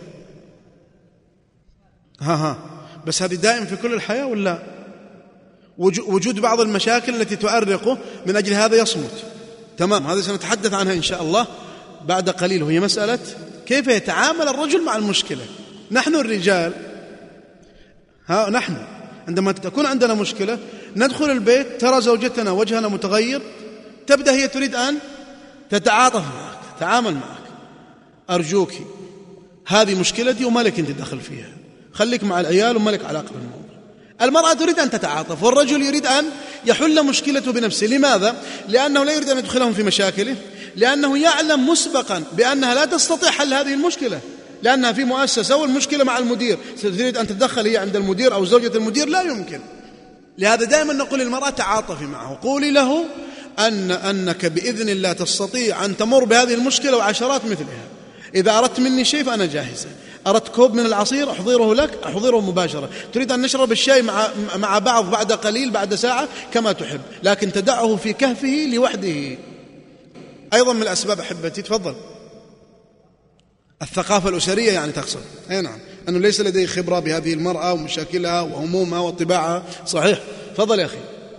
بس هذه دائم في كل الحياة ولا وجود بعض المشاكل التي تؤرقه من أجل هذا يصمت؟ تمام، هذا سنتحدث عنها إن شاء الله بعد قليل، وهي مسألة كيف يتعامل الرجل مع المشكلة. نحن الرجال نحن عندما تكون عندنا مشكلة ندخل البيت، ترى زوجتنا وجهنا متغير، تبدأ هي تريد أن تتعاطف معك، تتعامل معك. أرجوك هذه مشكلتي وما لك أنت دخل فيها، خليك مع العيال وما لك علاقة بالموضوع. المرأة تريد أن تتعاطف، والرجل يريد أن يحل مشكلته بنفسه. لماذا؟ لأنه لا يريد أن يدخلهم في مشاكله، لأنه يعلم مسبقا بأنها لا تستطيع حل هذه المشكلة، لأنها في مؤسسة والمشكلة مع المدير، تريد أن تتدخل هي عند المدير أو زوجة المدير، لا يمكن. لهذا دائما نقول للمرأة تعاطفي معه، قولي له أنك بإذن الله تستطيع أن تمر بهذه المشكلة وعشرات مثلها. إذا أردت مني شيء فأنا جاهزة، أردت كوب من العصير أحضره لك، أحضره مباشرة، تريد أن نشرب الشاي مع بعض بعد قليل بعد ساعة كما تحب، لكن تدعه في كهفه لوحده. أيضا من الأسباب أحبتي، تفضل، الثقافة الأسرية يعني تقصد. نعم، أنه ليس لديه خبرة بهذه المرأة ومشاكلها وهمومها وطباعها. صحيح. تفضل يا أخي.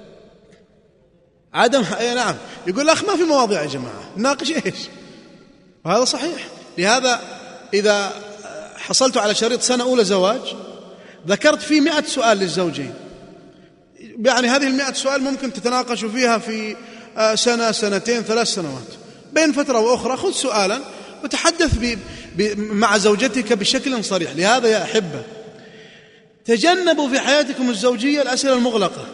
عدم نعم، يقول الأخ ما في مواضيع يا جماعة ناقش إيش، وهذا صحيح. لهذا إذا حصلت على شريط سنة أولى زواج ذكرت فيه 100 سؤال للزوجين، يعني هذه 100 سؤال ممكن تتناقشوا فيها في سنة سنتين 3 سنوات، بين فترة وأخرى خذ سؤالا وتحدث مع زوجتك بشكل صريح. لهذا يا أحبة تجنبوا في حياتكم الزوجية الأسئلة المغلقة.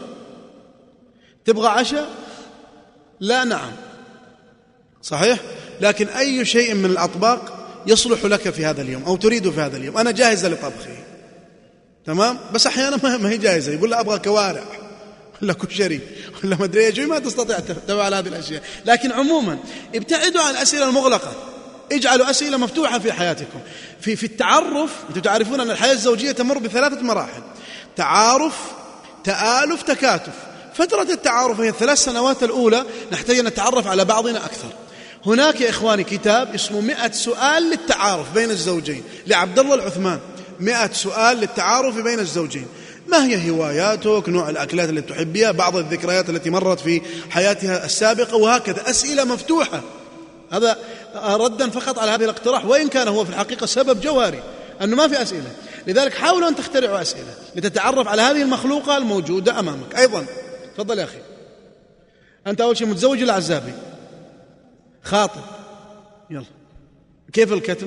تبغى عشاء؟ لا. نعم صحيح، لكن أي شيء من الأطباق يصلح لك في هذا اليوم أو تريد في هذا اليوم، أنا جاهزة لطبخه، تمام، بس أحيانا ما هي جاهزة، يقول لا أبغى كوارع ولا كشري ولا مدري ايش، ما تستطيع تفعل هذه الأشياء. لكن عموما ابتعدوا عن الأسئلة المغلقة، اجعلوا أسئلة مفتوحة في حياتكم. في التعرف، أنتم تعرفون أن الحياة الزوجية تمر ب3 مراحل: تعارف، تآلف، تكاتف. فترة التعارف هي 3 سنوات الأولى، نحتاج أن نتعرف على بعضنا أكثر. هناك يا إخواني كتاب اسمه 100 سؤال للتعارف بين الزوجين لعبد الله العثمان. 100 سؤال للتعارف بين الزوجين. ما هي هواياتك، نوع الأكلات التي تحبيها، بعض الذكريات التي مرت في حياتها السابقة، وهكذا. أسئلة مفتوحة. هذا ردا فقط على هذا الاقتراح، وإن كان هو في الحقيقة سبب جوهري أنه ما في أسئلة. لذلك حاولوا أن تخترعوا أسئلة لتتعرف على هذه المخلوقة الموجودة أمامك. أيضا تفضل يا أخي، أنت أول شيء متزوج ولا عزابي؟ خاطب. يلا، كيف الكتم؟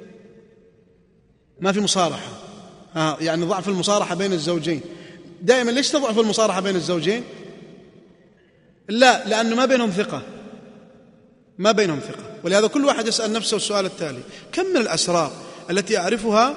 ما في مصارحة. يعني ضعف المصارحة بين الزوجين. دائما ليش تضعف المصارحة بين الزوجين؟ لا، لأنه ما بينهم ثقة، ما بينهم ثقة. ولهذا كل واحد يسأل نفسه السؤال التالي: كم من الأسرار التي أعرفها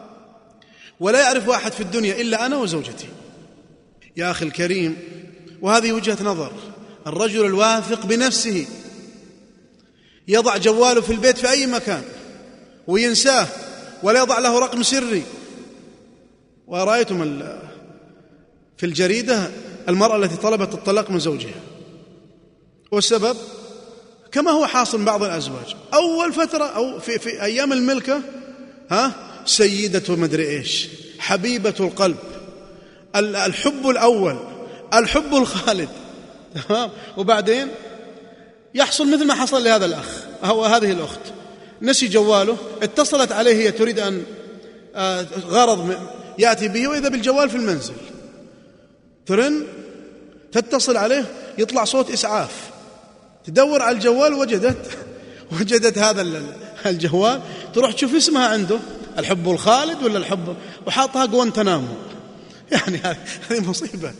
ولا يعرف أحد في الدنيا إلا أنا وزوجتي؟ يا أخي الكريم، وهذه وجهة نظر. الرجل الواثق بنفسه يضع جواله في البيت في أي مكان، وينساه ولا يضع له رقم سري. ورأيتم في الجريدة المرأة التي طلبت الطلاق من زوجها، والسبب كما هو حاصل من بعض الأزواج، أول فترة أو في أيام الملكة سيدة مدري إيش، حبيبة القلب، الحب الأول، الحب الخالد، تمام. وبعدين يحصل مثل ما حصل لهذا الأخ أو هذه الأخت، نسي جواله، اتصلت عليه هي تريد أن غرض يأتي به، وإذا بالجوال في المنزل، ترن، تتصل عليه، يطلع صوت إسعاف، تدور على الجوال وجدت هذا الجوال، تروح تشوف اسمها عنده، الحب الخالد ولا الحب، وحاطها جوانتنامو. يعني هذه مصيبة.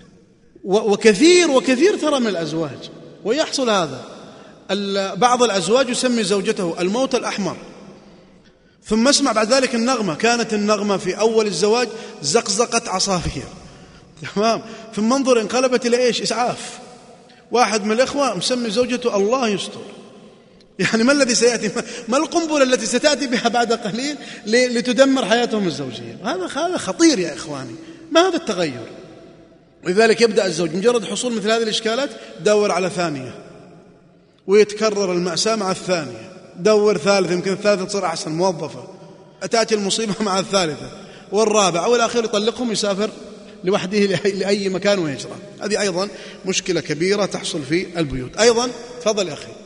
وكثير ترى من الأزواج ويحصل هذا. بعض الأزواج يسمي زوجته الموت الأحمر، ثم اسمع بعد ذلك النغمة، كانت النغمة في أول الزواج زقزقة عصافير، تمام، ثم انظر انقلبت إلى إيش؟ إسعاف. واحد من الإخوة مسمي زوجته الله يستر. يعني ما الذي سيأتي؟ ما القنبلة التي ستأتي بها بعد قليل لتدمر حياتهم الزوجية؟ هذا خطير يا إخواني، ما هذا التغير؟ ولذلك يبدأ الزوج مجرد حصول مثل هذه الإشكالات دور على ثانية، ويتكرر المأساة مع الثانية، دور ثالثة، يمكن الثالثة تصير أحسن، موظفة، تأتي المصيبة مع الثالثة والرابعة والأخير، يطلقهم ويسافر لوحده لأي مكان ويهجره. هذه أيضا مشكلة كبيرة تحصل في البيوت. أيضا تفضل يا أخي.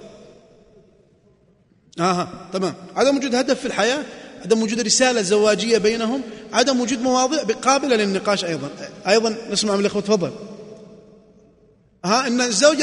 تمام. عدم وجود هدف في الحياة، عدم وجود رسالة زواجية بينهم، عدم وجود مواضيع قابلة للنقاش. أيضا نسمع من الأخوة. تفضل. إن الزوجة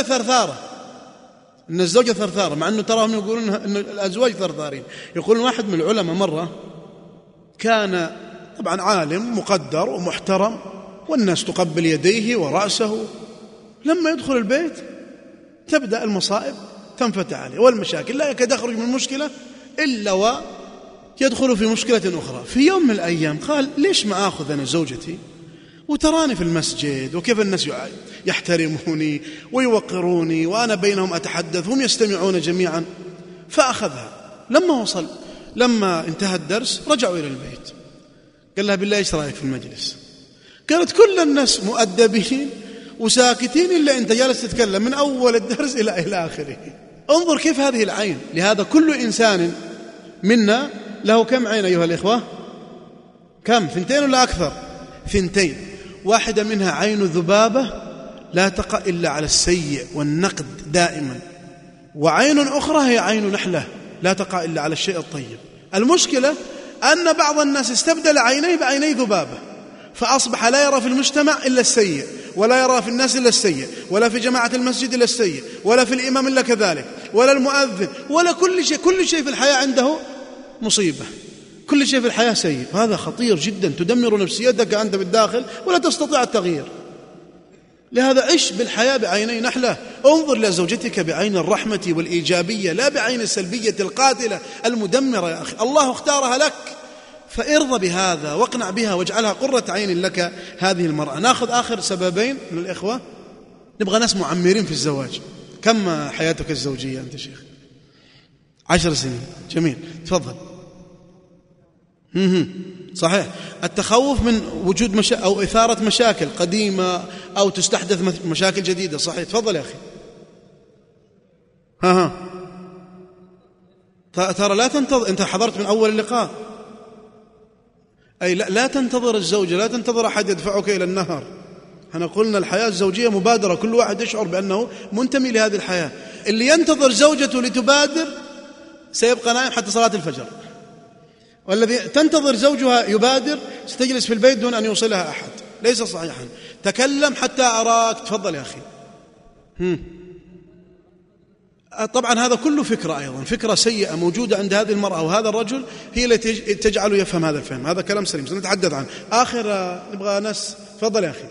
ثرثارة، مع أنه تراهم يقولون أن الأزواج ثرثارين. يقول واحد من العلماء مرة كان طبعا عالم مقدر ومحترم، والناس تقبل يديه ورأسه، لما يدخل البيت تبدأ المصائب تنفتح عليه والمشاكل، لا يكاد يخرج من مشكلة إلا ويدخل في مشكلة أخرى. في يوم من الأيام قال ليش ما أخذ أنا زوجتي وتراني في المسجد، وكيف الناس يحترموني ويوقروني، وأنا بينهم أتحدث هم يستمعون جميعا. فأخذها. لما انتهى الدرس رجعوا إلى البيت، قال لها بالله إيش رأيك في المجلس؟ كانت كل الناس مؤدبين وساكتين إلا أنت جالس تتكلم من أول الدرس إلى آخره. انظر كيف هذه العين. لهذا كل إنسان منا له كم عين أيها الإخوة؟ كم؟ 2 ولا أكثر؟ 2. واحدة منها عين ذبابة لا تقع إلا على السيء والنقد دائما، وعين أخرى هي عين نحلة لا تقع إلا على الشيء الطيب. المشكلة أن بعض الناس استبدل عينيه بعيني ذبابة، فأصبح لا يرى في المجتمع إلا السيء، ولا يرى في الناس إلا السيء، ولا في جماعة المسجد إلا السيء، ولا في الإمام إلا كذلك، ولا المؤذن، ولا كل شيء في الحياة عنده مصيبة، كل شيء في الحياة سيء. هذا خطير جدا، تدمر نفسيتك أنت بالداخل ولا تستطيع التغيير. لهذا عش بالحياة بعيني نحلة. انظر لزوجتك بعين الرحمة والإيجابية، لا بعين السلبية القاتلة المدمرة. يا أخي الله اختارها لك، فارضى بهذا واقنع بها واجعلها قرة عين لك هذه المرأة. نأخذ آخر سببين من الإخوة. نبغى ناس معمرين في الزواج. كم حياتك الزوجية أنت شيخ؟ 10 سنين. جميل. تفضل. صحيح. التخوف من وجود أو إثارة مشاكل قديمة أو تستحدث مشاكل جديدة. صحيح. تفضل يا أخي. ترى لا تنتظر، أنت حضرت من أول اللقاء، أي لا تنتظر الزوجة، لا تنتظر أحد يدفعك إلى النهر. احنا قلنا الحياة الزوجية مبادرة، كل واحد يشعر بأنه منتمي لهذه الحياة. اللي ينتظر زوجته لتبادر سيبقى نائم حتى صلاة الفجر، والذي تنتظر زوجها يبادر ستجلس في البيت دون أن يوصلها أحد. ليس صحيحا. تكلم حتى أراك. تفضل يا أخي. طبعا هذا كله فكرة، أيضا فكرة سيئة موجودة عند هذه المرأة وهذا الرجل، هي التي تجعله يفهم هذا الفهم. هذا كلام سليم سنتحدث عنه. آخر نبغى ناس. تفضل يا أخي.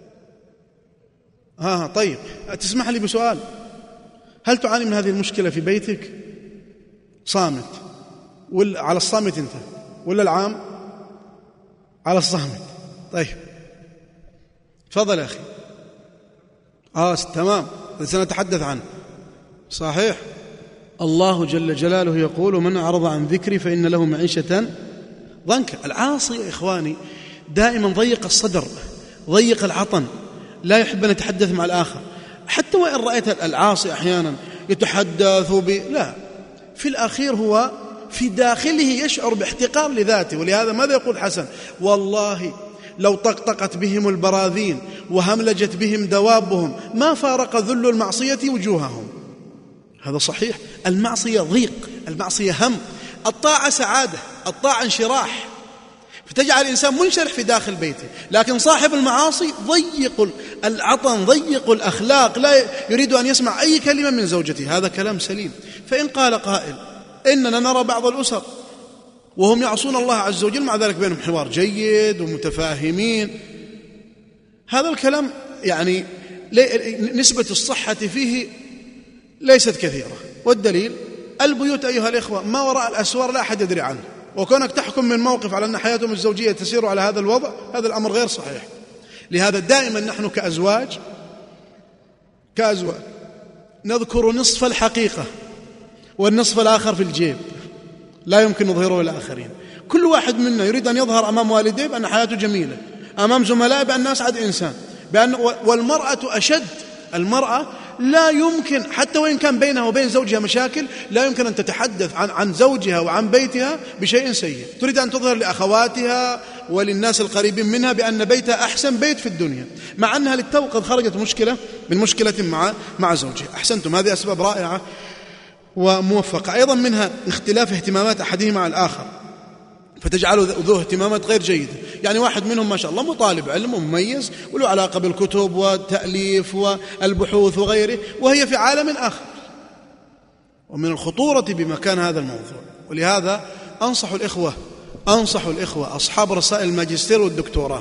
طيب تسمح لي بسؤال؟ هل تعاني من هذه المشكلة في بيتك؟ صامت ولا على الصامت أنت، ولا العام على الصامت؟ طيب تفضل يا أخي. تمام، سنتحدث عنه. صحيح. الله جل جلاله يقول: من أعرض عن ذكري فإن له معيشة ضنكا. العاصي يا إخواني دائما ضيق الصدر، ضيق العطن، لا يحب أن يتحدث مع الآخر. حتى وإن رأيت العاصي أحيانا يتحدث لا، في الأخير هو في داخله يشعر باحتقار لذاته. ولهذا ماذا يقول حسن؟ والله لو طقطقت بهم البراذين وهملجت بهم دوابهم ما فارق ذل المعصية وجوههم. هذا صحيح. المعصية ضيق، المعصية هم، الطاعة سعادة، الطاعة انشراح، فتجعل الإنسان منشرح في داخل بيته. لكن صاحب المعاصي ضيق العطن، ضيق الأخلاق، لا يريد أن يسمع أي كلمة من زوجته. هذا كلام سليم. فإن قال قائل: إننا نرى بعض الأسر وهم يعصون الله عز وجل، مع ذلك بينهم حوار جيد ومتفاهمين، هذا الكلام يعني نسبة الصحة فيه ليست كثيرة. والدليل البيوت أيها الإخوة ما وراء الأسوار لا أحد يدري عنه، وكونك تحكم من موقف على أن حياتهم الزوجية تسير على هذا الوضع، هذا الأمر غير صحيح. لهذا دائما نحن كأزواج نذكر نصف الحقيقة والنصف الآخر في الجيب، لا يمكن نظهره للآخرين. كل واحد منا يريد أن يظهر أمام والديه بأن حياته جميلة، أمام زملائه بأن أسعد إنسان، والمرأة أشد. المرأة لا يمكن حتى وإن كان بينها وبين زوجها مشاكل لا يمكن أن تتحدث عن زوجها وعن بيتها بشيء سيء. تريد أن تظهر لأخواتها وللناس القريبين منها بأن بيتها أحسن بيت في الدنيا، مع أنها للتو قد خرجت من مشكلة مع زوجها. أحسنتم، هذه أسباب رائعة وموفقة. أيضا منها اختلاف اهتمامات أحدهما مع الآخر، فتجعله ذو اهتمامات غير جيدة. يعني واحد منهم ما شاء الله مطالب علم ومميز وله علاقة بالكتب والتأليف والبحوث وغيره، وهي في عالم آخر. ومن الخطورة بمكان هذا الموضوع. ولهذا أنصح الإخوة أصحاب رسائل الماجستير والدكتوراه،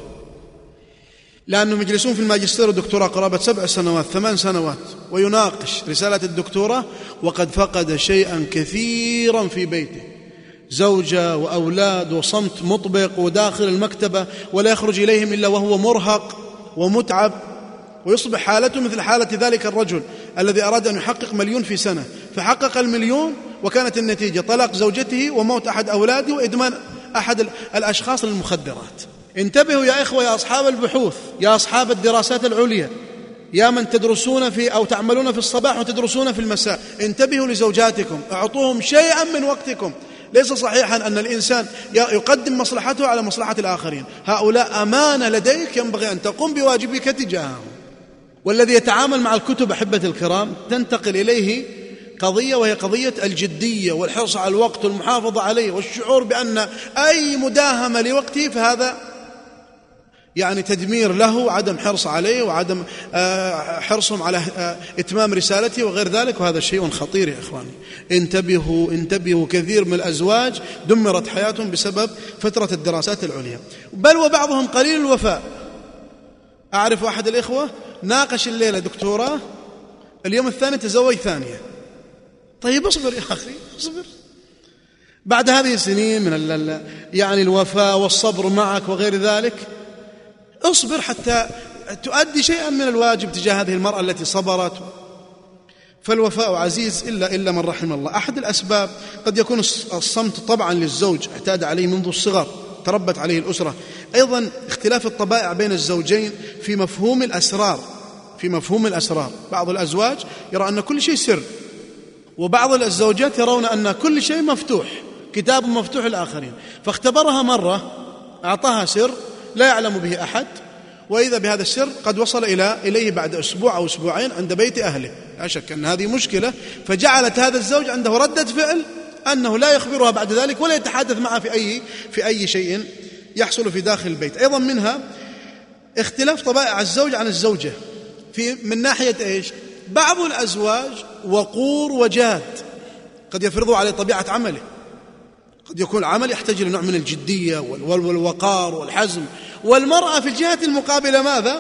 لأنهم يجلسون في الماجستير والدكتوراه قرابة 7 سنوات 8 سنوات ويناقش رسالة الدكتوراه وقد فقد شيئا كثيرا في بيته، زوجة وأولاد وصمت مطبق وداخل المكتبة ولا يخرج إليهم إلا وهو مرهق ومتعب، ويصبح حالته مثل حالة ذلك الرجل الذي أراد أن يحقق 1,000,000 في سنة، فحقق 1,000,000 وكانت النتيجة طلاق زوجته وموت أحد أولاده وإدمان أحد الأشخاص للمخدرات. انتبهوا يا إخوة، يا أصحاب البحوث، يا أصحاب الدراسات العليا، يا من تدرسون في أو تعملون في الصباح وتدرسون في المساء، انتبهوا لزوجاتكم، أعطوهم شيئا من وقتكم. ليس صحيحا أن الإنسان يقدم مصلحته على مصلحة الآخرين. هؤلاء أمانة لديك ينبغي أن تقوم بواجبك تجاههم. والذي يتعامل مع الكتب أحبة الكرام تنتقل إليه قضية، وهي قضية الجدية والحرص على الوقت والمحافظة عليه والشعور بأن أي مداهمة لوقته فهذا يعني تدمير له، عدم حرص عليه وعدم حرصهم على إتمام رسالته وغير ذلك، وهذا شيء خطير يا إخواني. انتبهوا. كثير من الأزواج دمرت حياتهم بسبب فترة الدراسات العليا، بل وبعضهم قليل الوفاء. أعرف أحد الإخوة ناقش الليلة دكتوراه، اليوم الثاني تزوج ثانية. طيب اصبر يا أخي، اصبر. بعد هذه السنين من يعني الوفاء والصبر معك وغير ذلك، اصبر حتى تؤدي شيئا من الواجب تجاه هذه المرأة التي صبرت. فالوفاء عزيز إلا من رحم الله. أحد الأسباب قد يكون الصمت طبعا للزوج اعتاد عليه منذ الصغر، تربت عليه الأسرة. أيضا اختلاف الطبائع بين الزوجين في مفهوم الأسرار. بعض الأزواج يرى أن كل شيء سر، وبعض الزوجات يرون أن كل شيء مفتوح، كتاب مفتوح للآخرين. فاختبرها مرة، أعطاها سر لا يعلم به أحد، وإذا بهذا السر قد وصل إليه بعد أسبوع أو أسبوعين عند بيت أهله. لا شك أن هذه مشكلة، فجعلت هذا الزوج عنده ردة فعل أنه لا يخبرها بعد ذلك ولا يتحدث معها في أي شيء يحصل في داخل البيت. أيضا منها اختلاف طبائع الزوج عن الزوجة من ناحية إيش؟ بعض الأزواج وقور وجاد، قد يفرضوا عليه طبيعة عمله، قد يكون العمل يحتاج إلى نوع من الجدية والوقار والحزم، والمرأة في الجهة المقابلة ماذا؟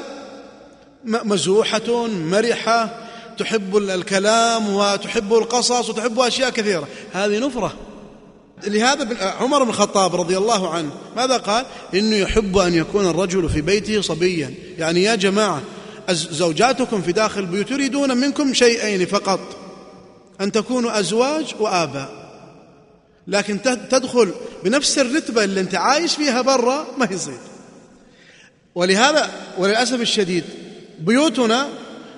مزوحة مرحة، تحب الكلام وتحب القصص وتحب أشياء كثيرة. هذه نفرة. لهذا عمر بن الخطاب رضي الله عنه ماذا قال؟ إنه يحب أن يكون الرجل في بيته صبيا. يعني يا جماعة، زوجاتكم في داخل البيوت يريدون منكم شيئين فقط: أن تكونوا أزواج وآباء، لكن تدخل بنفس الرتبة اللي أنت عايش فيها برا ما يصير. ولهذا وللأسف الشديد بيوتنا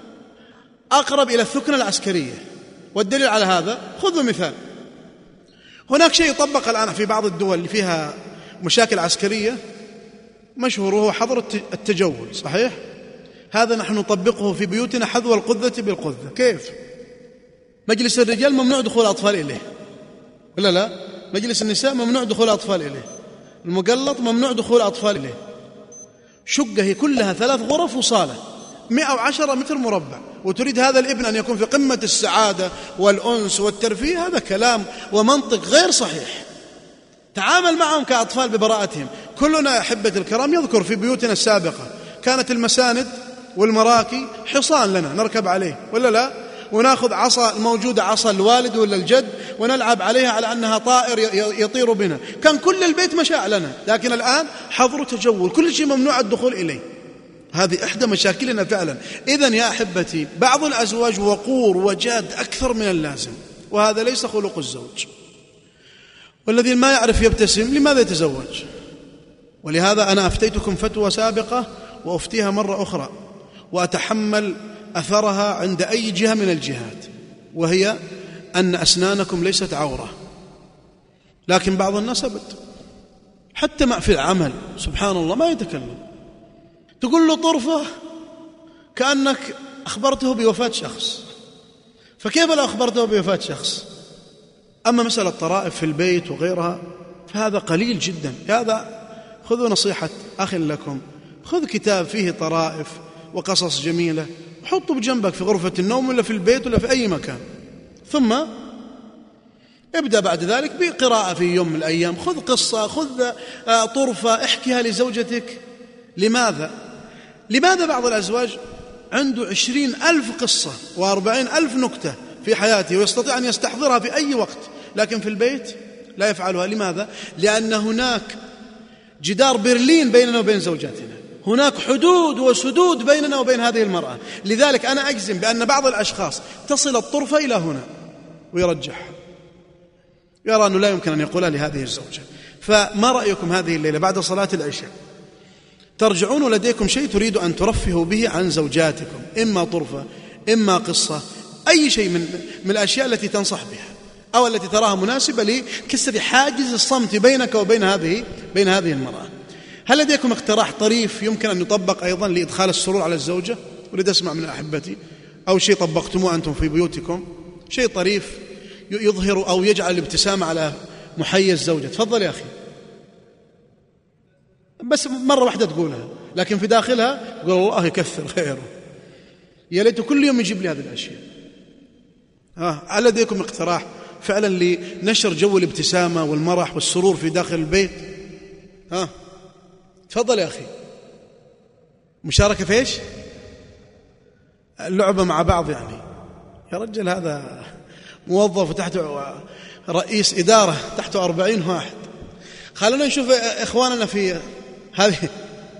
أقرب إلى الثكنة العسكرية، والدليل على هذا خذوا مثال. هناك شيء يطبق الآن في بعض الدول اللي فيها مشاكل عسكرية مشهور، وهو حظر التجول، صحيح؟ هذا نحن نطبقه في بيوتنا حذو القذة بالقذة. كيف؟ مجلس الرجال ممنوع دخول الأطفال إليه، ولا لا؟ مجلس النساء ممنوع دخول الأطفال إليه، المقلط ممنوع دخول الأطفال إليه. شقة هي كلها 3 غرف وصالة 110 متر مربع، وتريد هذا الابن أن يكون في قمة السعادة والأنس والترفيه؟ هذا كلام ومنطق غير صحيح. تعامل معهم كأطفال ببراءتهم. كلنا يا أحبة الكرام يذكر في بيوتنا السابقة كانت المساند والمراكي حصان لنا نركب عليه، ولا لا؟ وناخذ عصا الموجودة، عصا الوالد ولا الجد، ونلعب عليها على أنها طائر يطير بنا. كان كل البيت مشاع لنا. لكن الآن حظر تجول، كل شيء ممنوع الدخول إليه. هذه إحدى مشاكلنا فعلا. إذن يا أحبتي بعض الأزواج وقور وجاد أكثر من اللازم، وهذا ليس خلق الزوج. والذي ما يعرف يبتسم لماذا يتزوج؟ ولهذا أنا أفتيتكم فتوى سابقة وأفتيها مرة أخرى وأتحمل أثرها عند أي جهة من الجهات، وهي أن أسنانكم ليست عورة. لكن بعض الناس أبد، حتى ما في العمل سبحان الله ما يتكلم. تقول له طرفة كأنك أخبرته بوفاة شخص، فكيف لو أخبرته بوفاة شخص؟ أما مسألة طرائف في البيت وغيرها فهذا قليل جدا. هذا خذوا نصيحة أخ لكم، خذ كتاب فيه طرائف وقصص جميلة وحطه بجنبك في غرفة النوم ولا في البيت ولا في أي مكان، ثم ابدأ بعد ذلك بقراءة في يوم من الأيام. خذ قصة، خذ طرفة، احكيها لزوجتك. لماذا بعض الأزواج عنده 20,000 قصة و40,000 نكتة في حياته ويستطيع أن يستحضرها في أي وقت، لكن في البيت لا يفعلها؟ لماذا؟ لأن هناك جدار برلين بيننا وبين زوجاتنا، هناك حدود وسدود بيننا وبين هذه المرأة. لذلك أنا أجزم بأن بعض الأشخاص تصل الطرفة إلى هنا ويرجح، يرى أنه لا يمكن أن يقولها لهذه الزوجة. فما رأيكم هذه الليلة بعد صلاة العشاء ترجعون لديكم شيء تريد أن ترفهوا به عن زوجاتكم، إما طرفة إما قصة، أي شيء من الأشياء التي تنصح بها أو التي تراها مناسبة لكسر حاجز الصمت بينك وبين هذه المرأة. هل لديكم اقتراح طريف يمكن أن يطبق أيضا لإدخال السرور على الزوجة؟ أريد أسمع من أحبتي، أو شيء طبقتموه أنتم في بيوتكم، شيء طريف يظهر أو يجعل الابتسامة على محيا الزوجة. تفضل يا أخي، بس مرة واحدة تقولها، لكن في داخلها قول الله يكثر خيره، يا ليت كل يوم يجيب لي هذه الأشياء. هل لديكم اقتراح فعلا لنشر جو الابتسامة والمرح والسرور في داخل البيت؟ تفضل يا أخي. مشاركة في إيش؟ اللعبة مع بعض يعني. يا رجل هذا موظف تحته رئيس إدارة تحته 40 واحد. خلونا نشوف إخواننا في هذه.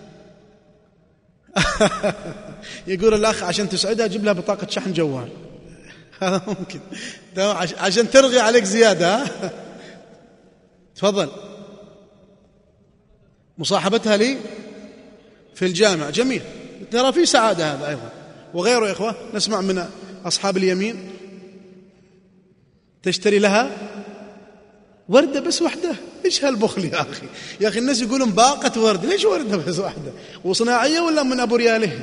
يقول الأخ عشان تسعدها جيب لها بطاقة شحن جوال. هذا ممكن عشان ترغي عليك زيادة. تفضل. مصاحبتها لي في الجامعة جميل، ترى في سعادة هذا أيضا. وغيره يا إخوة نسمع من أصحاب اليمين، تشتري لها وردة بس واحدة. إيش هالبخل يا أخي؟ يا أخي الناس يقولون باقة ورد، ليش وردة بس واحدة؟ وصناعية ولا من أبو رياله؟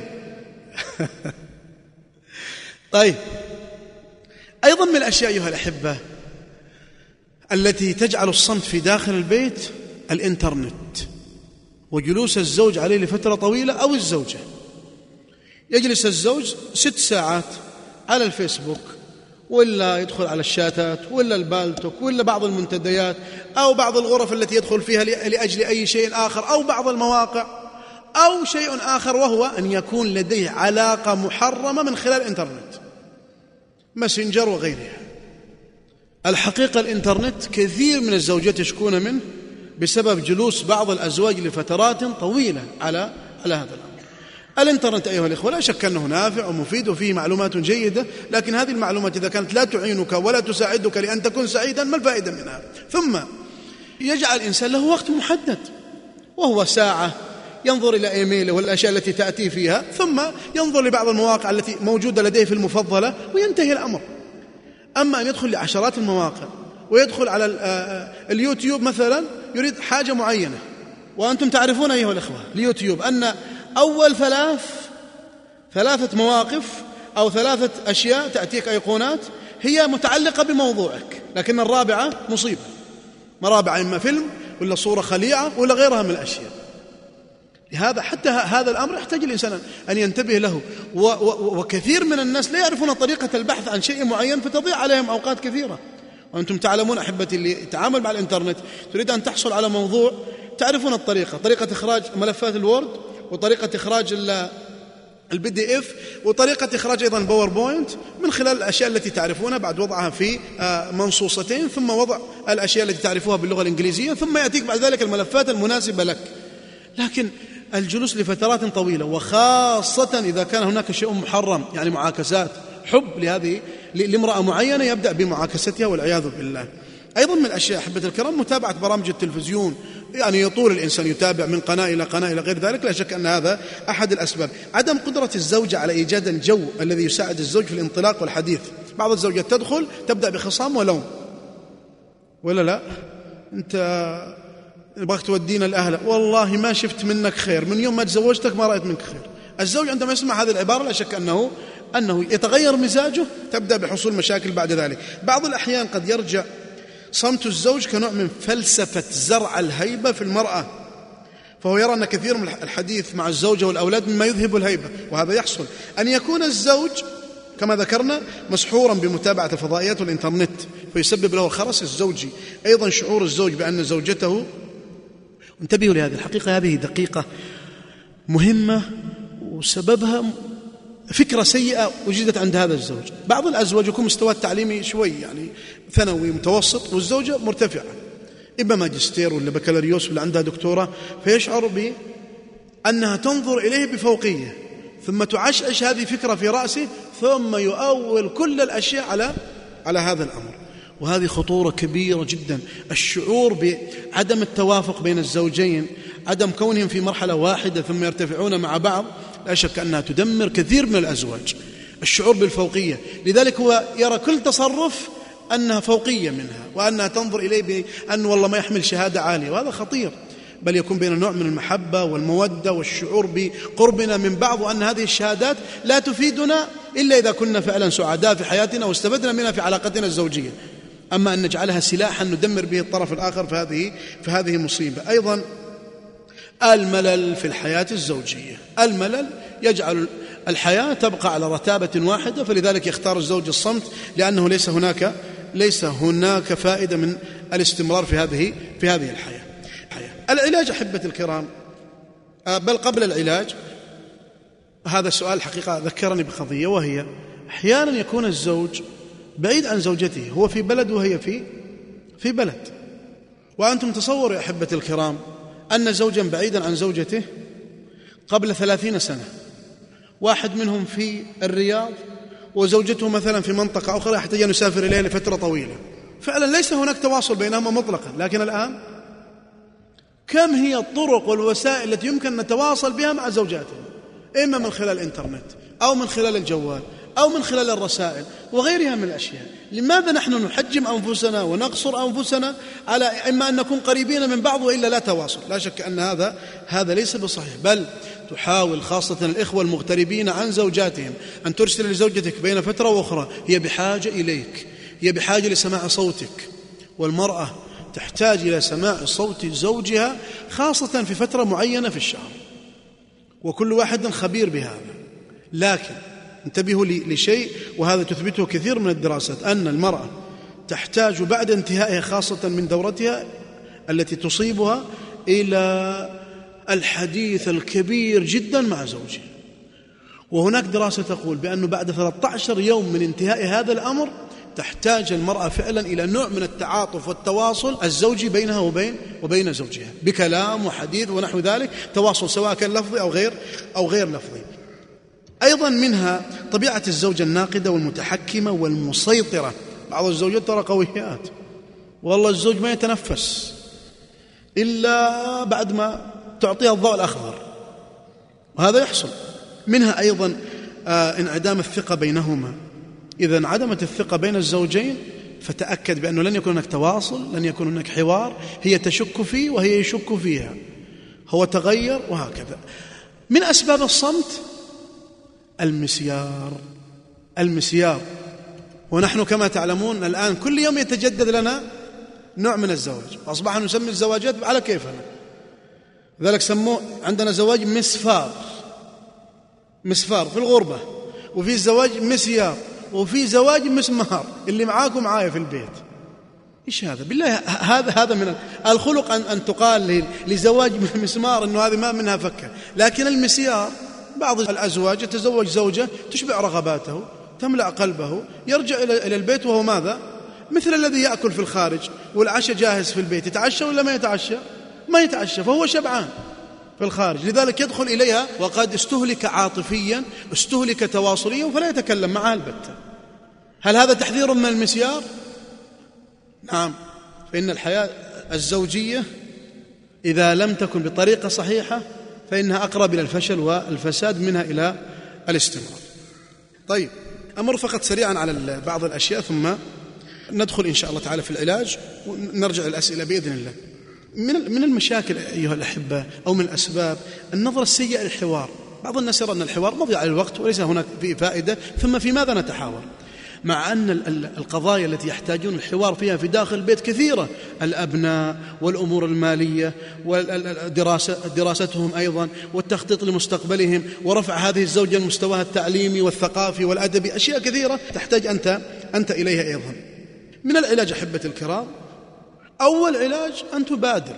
طيب أيضا من الأشياء أيها الأحبة التي تجعل الصمت في داخل البيت الإنترنت، وجلوس الزوج عليه لفترة طويلة أو الزوجة. يجلس الزوج 6 ساعات على الفيسبوك، ولا يدخل على الشاتات، ولا البالتوك، ولا بعض المنتديات، أو بعض الغرف التي يدخل فيها لأجل أي شيء آخر، أو بعض المواقع، أو شيء آخر، وهو أن يكون لديه علاقة محرمة من خلال الإنترنت، ماسنجر وغيرها. الحقيقة الإنترنت كثير من الزوجات يشكون منه بسبب جلوس بعض الأزواج لفترات طويلة على هذا الأمر. الإنترنت أيها الإخوة لا شك أنه نافع ومفيد وفيه معلومات جيدة، لكن هذه المعلومات إذا كانت لا تعينك ولا تساعدك لأن تكون سعيدا ما الفائدة منها؟ ثم يجعل الإنسان له وقت محدد، وهو ساعة ينظر إلى إيميله والأشياء التي تأتي فيها، ثم ينظر لبعض المواقع التي موجودة لديه في المفضلة وينتهي الأمر. أما أن يدخل لعشرات المواقع ويدخل على اليوتيوب مثلا يريد حاجة معينة، وأنتم تعرفون أيها الإخوة اليوتيوب أن أول ثلاثة مواقف أو 3 أشياء تأتيك أيقونات هي متعلقة بموضوعك، لكن الرابعة مصيبة، مرابعة إما فيلم ولا صورة خليعة ولا غيرها من الأشياء. لهذا حتى هذا الأمر يحتاج الإنسان أن ينتبه له، وكثير من الناس لا يعرفون طريقة البحث عن شيء معين فتضيع عليهم أوقات كثيرة. وأنتم تعلمون أحبتي اللي يتعامل مع الإنترنت تريد أن تحصل على موضوع، تعرفون طريقة إخراج ملفات الوورد، وطريقة إخراج الPDF، وطريقة إخراج أيضا الباوربوينت من خلال الأشياء التي تعرفونها بعد وضعها في منصوصتين، ثم وضع الأشياء التي تعرفوها باللغة الإنجليزية، ثم يأتيك بعد ذلك الملفات المناسبة لك. لكن الجلوس لفترات طويلة، وخاصة إذا كان هناك شيء محرم، يعني معاكسات، حب لامرأة معينة يبدأ بمعاكستها والعياذ بالله. أيضا من الأشياء أحبة الكرام متابعة برامج التلفزيون، يعني يطول الإنسان يتابع من قناة إلى قناة إلى غير ذلك. لا شك أن هذا أحد الأسباب. عدم قدرة الزوجة على إيجاد الجو الذي يساعد الزوج في الانطلاق والحديث. بعض الزوجات تدخل تبدأ بخصام ولوم، ولا لا أنت بغيت تودينا الأهل، والله ما شفت منك خير، من يوم ما تزوجتك ما رأيت منك خير. الزوج عندما يسمع هذه العبارة لا شك أنه يتغير مزاجه، تبدأ بحصول مشاكل بعد ذلك. بعض الأحيان قد يرجع صمت الزوج كنوع من فلسفة زرع الهيبة في المرأة، فهو يرى أن كثير من الحديث مع الزوجة والأولاد مما يذهب الهيبة، وهذا يحصل. أن يكون الزوج كما ذكرنا مسحورا بمتابعة الفضائيات والإنترنت فيسبب له الخرس الزوجي. أيضا شعور الزوج بأن زوجته، انتبهوا لهذه الحقيقة، هذه دقيقة مهمة وسببها فكرة سيئة وجدت عند هذا الزوج. بعض الأزواج يكون مستوى التعليمي شوي يعني ثانوي متوسط، والزوجة مرتفعة إما ماجستير ولا بكالوريوس ولا عندها دكتوراه، فيشعر بأنها تنظر إليه بفوقية، ثم تعشعش هذه فكرة في رأسه، ثم يؤول كل الأشياء على هذا الأمر. وهذه خطورة كبيرة جدا. الشعور بعدم التوافق بين الزوجين، عدم كونهم في مرحلة واحدة ثم يرتفعون مع بعض، لا شك أنها تدمر كثير من الأزواج. الشعور بالفوقية، لذلك هو يرى كل تصرف أنها فوقية منها، وأنها تنظر إليه بأن والله ما يحمل شهادة عالية، وهذا خطير. بل يكون بين نوع من المحبة والمودة والشعور بقربنا من بعض، وأن هذه الشهادات لا تفيدنا إلا إذا كنا فعلا سعداء في حياتنا واستفدنا منها في علاقتنا الزوجية. أما أن نجعلها سلاحا ندمر به الطرف الآخر فهذه مصيبة. أيضا الملل في الحياة الزوجية، الملل يجعل الحياة تبقى على رتابة واحدة، فلذلك يختار الزوج الصمت، لأنه ليس هناك فائدة من الاستمرار في هذه الحياة. العلاج أحبة الكرام، بل قبل العلاج، هذا السؤال حقيقة ذكرني بقضية، وهي أحيانا يكون الزوج بعيد عن زوجته، هو في بلد وهي في بلد، وأنتم تصوروا يا أحبة الكرام أن زوجا بعيدا عن زوجته قبل 30 سنة، واحد منهم في الرياض وزوجته مثلا في منطقة أخرى يحتاج أن يسافر إليها لفترة طويلة، فعلا ليس هناك تواصل بينهما مطلقا. لكن الآن كم هي الطرق والوسائل التي يمكن أن نتواصل بها مع زوجاتنا، إما من خلال الإنترنت أو من خلال الجوال أو من خلال الرسائل وغيرها من الأشياء. لماذا نحن نحجم أنفسنا ونقصر أنفسنا على إما أن نكون قريبين من بعض وإلا لا تواصل؟ لا شك أن هذا ليس بصحيح، بل تحاول خاصة الإخوة المغتربين عن زوجاتهم أن ترسل لزوجتك بين فترة وأخرى، هي بحاجة إليك، هي بحاجة لسماع صوتك، والمرأة تحتاج إلى سماع صوت زوجها خاصة في فترة معينة في الشهر، وكل واحد خبير بهذا. لكن انتبهوا لشيء، وهذا تثبته كثير من الدراسات، أن المرأة تحتاج بعد انتهائها خاصة من دورتها التي تصيبها إلى الحديث الكبير جدا مع زوجها. وهناك دراسة تقول بأنه بعد 13 يوم من انتهاء هذا الأمر تحتاج المرأة فعلا إلى نوع من التعاطف والتواصل الزوجي بينها وبين زوجها، بكلام وحديث ونحو ذلك، تواصل سواء كان لفظي أو غير لفظي. أيضا منها طبيعة الزوجة الناقدة والمتحكمة والمسيطرة. بعض الزوجات ترى قويات، والله الزوج ما يتنفس إلا بعد ما تعطيها الضوء الأخضر، وهذا يحصل. منها أيضا انعدام الثقة بينهما. إذا انعدمت الثقة بين الزوجين فتأكد بأنه لن يكون هناك تواصل، لن يكون هناك حوار، هي تشك فيه وهي يشك فيها، هو تغير وهكذا. من أسباب الصمت المسيار. ونحن كما تعلمون الآن كل يوم يتجدد لنا نوع من الزواج، وأصبح نسمي الزواجات على كيفنا. لذلك سموه عندنا زواج مسفار في الغربة، وفي زواج مسيار، وفي زواج مسمار، اللي معاكم معايا في البيت. إيش هذا؟ بالله هذا من الخلق أن تقال لزواج مسمار أنه هذه ما منها فكة. لكن المسيار بعض الأزواج يتزوج زوجة تشبع رغباته، تملأ قلبه، يرجع إلى البيت وهو ماذا؟ مثل الذي يأكل في الخارج والعشاء جاهز في البيت، يتعشى ولا ما يتعشى؟ ما يتعشى، فهو شبعان في الخارج. لذلك يدخل إليها وقد استهلك عاطفيا، استهلك تواصليا، فلا يتكلم معها البتة. هل هذا تحذير من المسيار؟ نعم. فإن الحياة الزوجية إذا لم تكن بطريقة صحيحة فإنها أقرب إلى الفشل والفساد منها إلى الاستمرار. طيب، أمر فقط سريعا على بعض الأشياء ثم ندخل إن شاء الله تعالى في العلاج ونرجع الأسئلة بإذن الله. من المشاكل أيها الأحبة أو من الأسباب النظرة السيئة للحوار. بعض الناس يرى أن الحوار مضيعة للوقت وليس هناك فيه فائدة، ثم في ماذا نتحاور؟ مع أن القضايا التي يحتاجون الحوار فيها في داخل البيت كثيرة، الأبناء والأمور المالية ودراستهم أيضا والتخطيط لمستقبلهم ورفع هذه الزوجة لمستواها التعليمي والثقافي والأدبي، أشياء كثيرة تحتاج أنت إليها أيضا. من العلاج أحبة الكرام، أول علاج أن تبادر.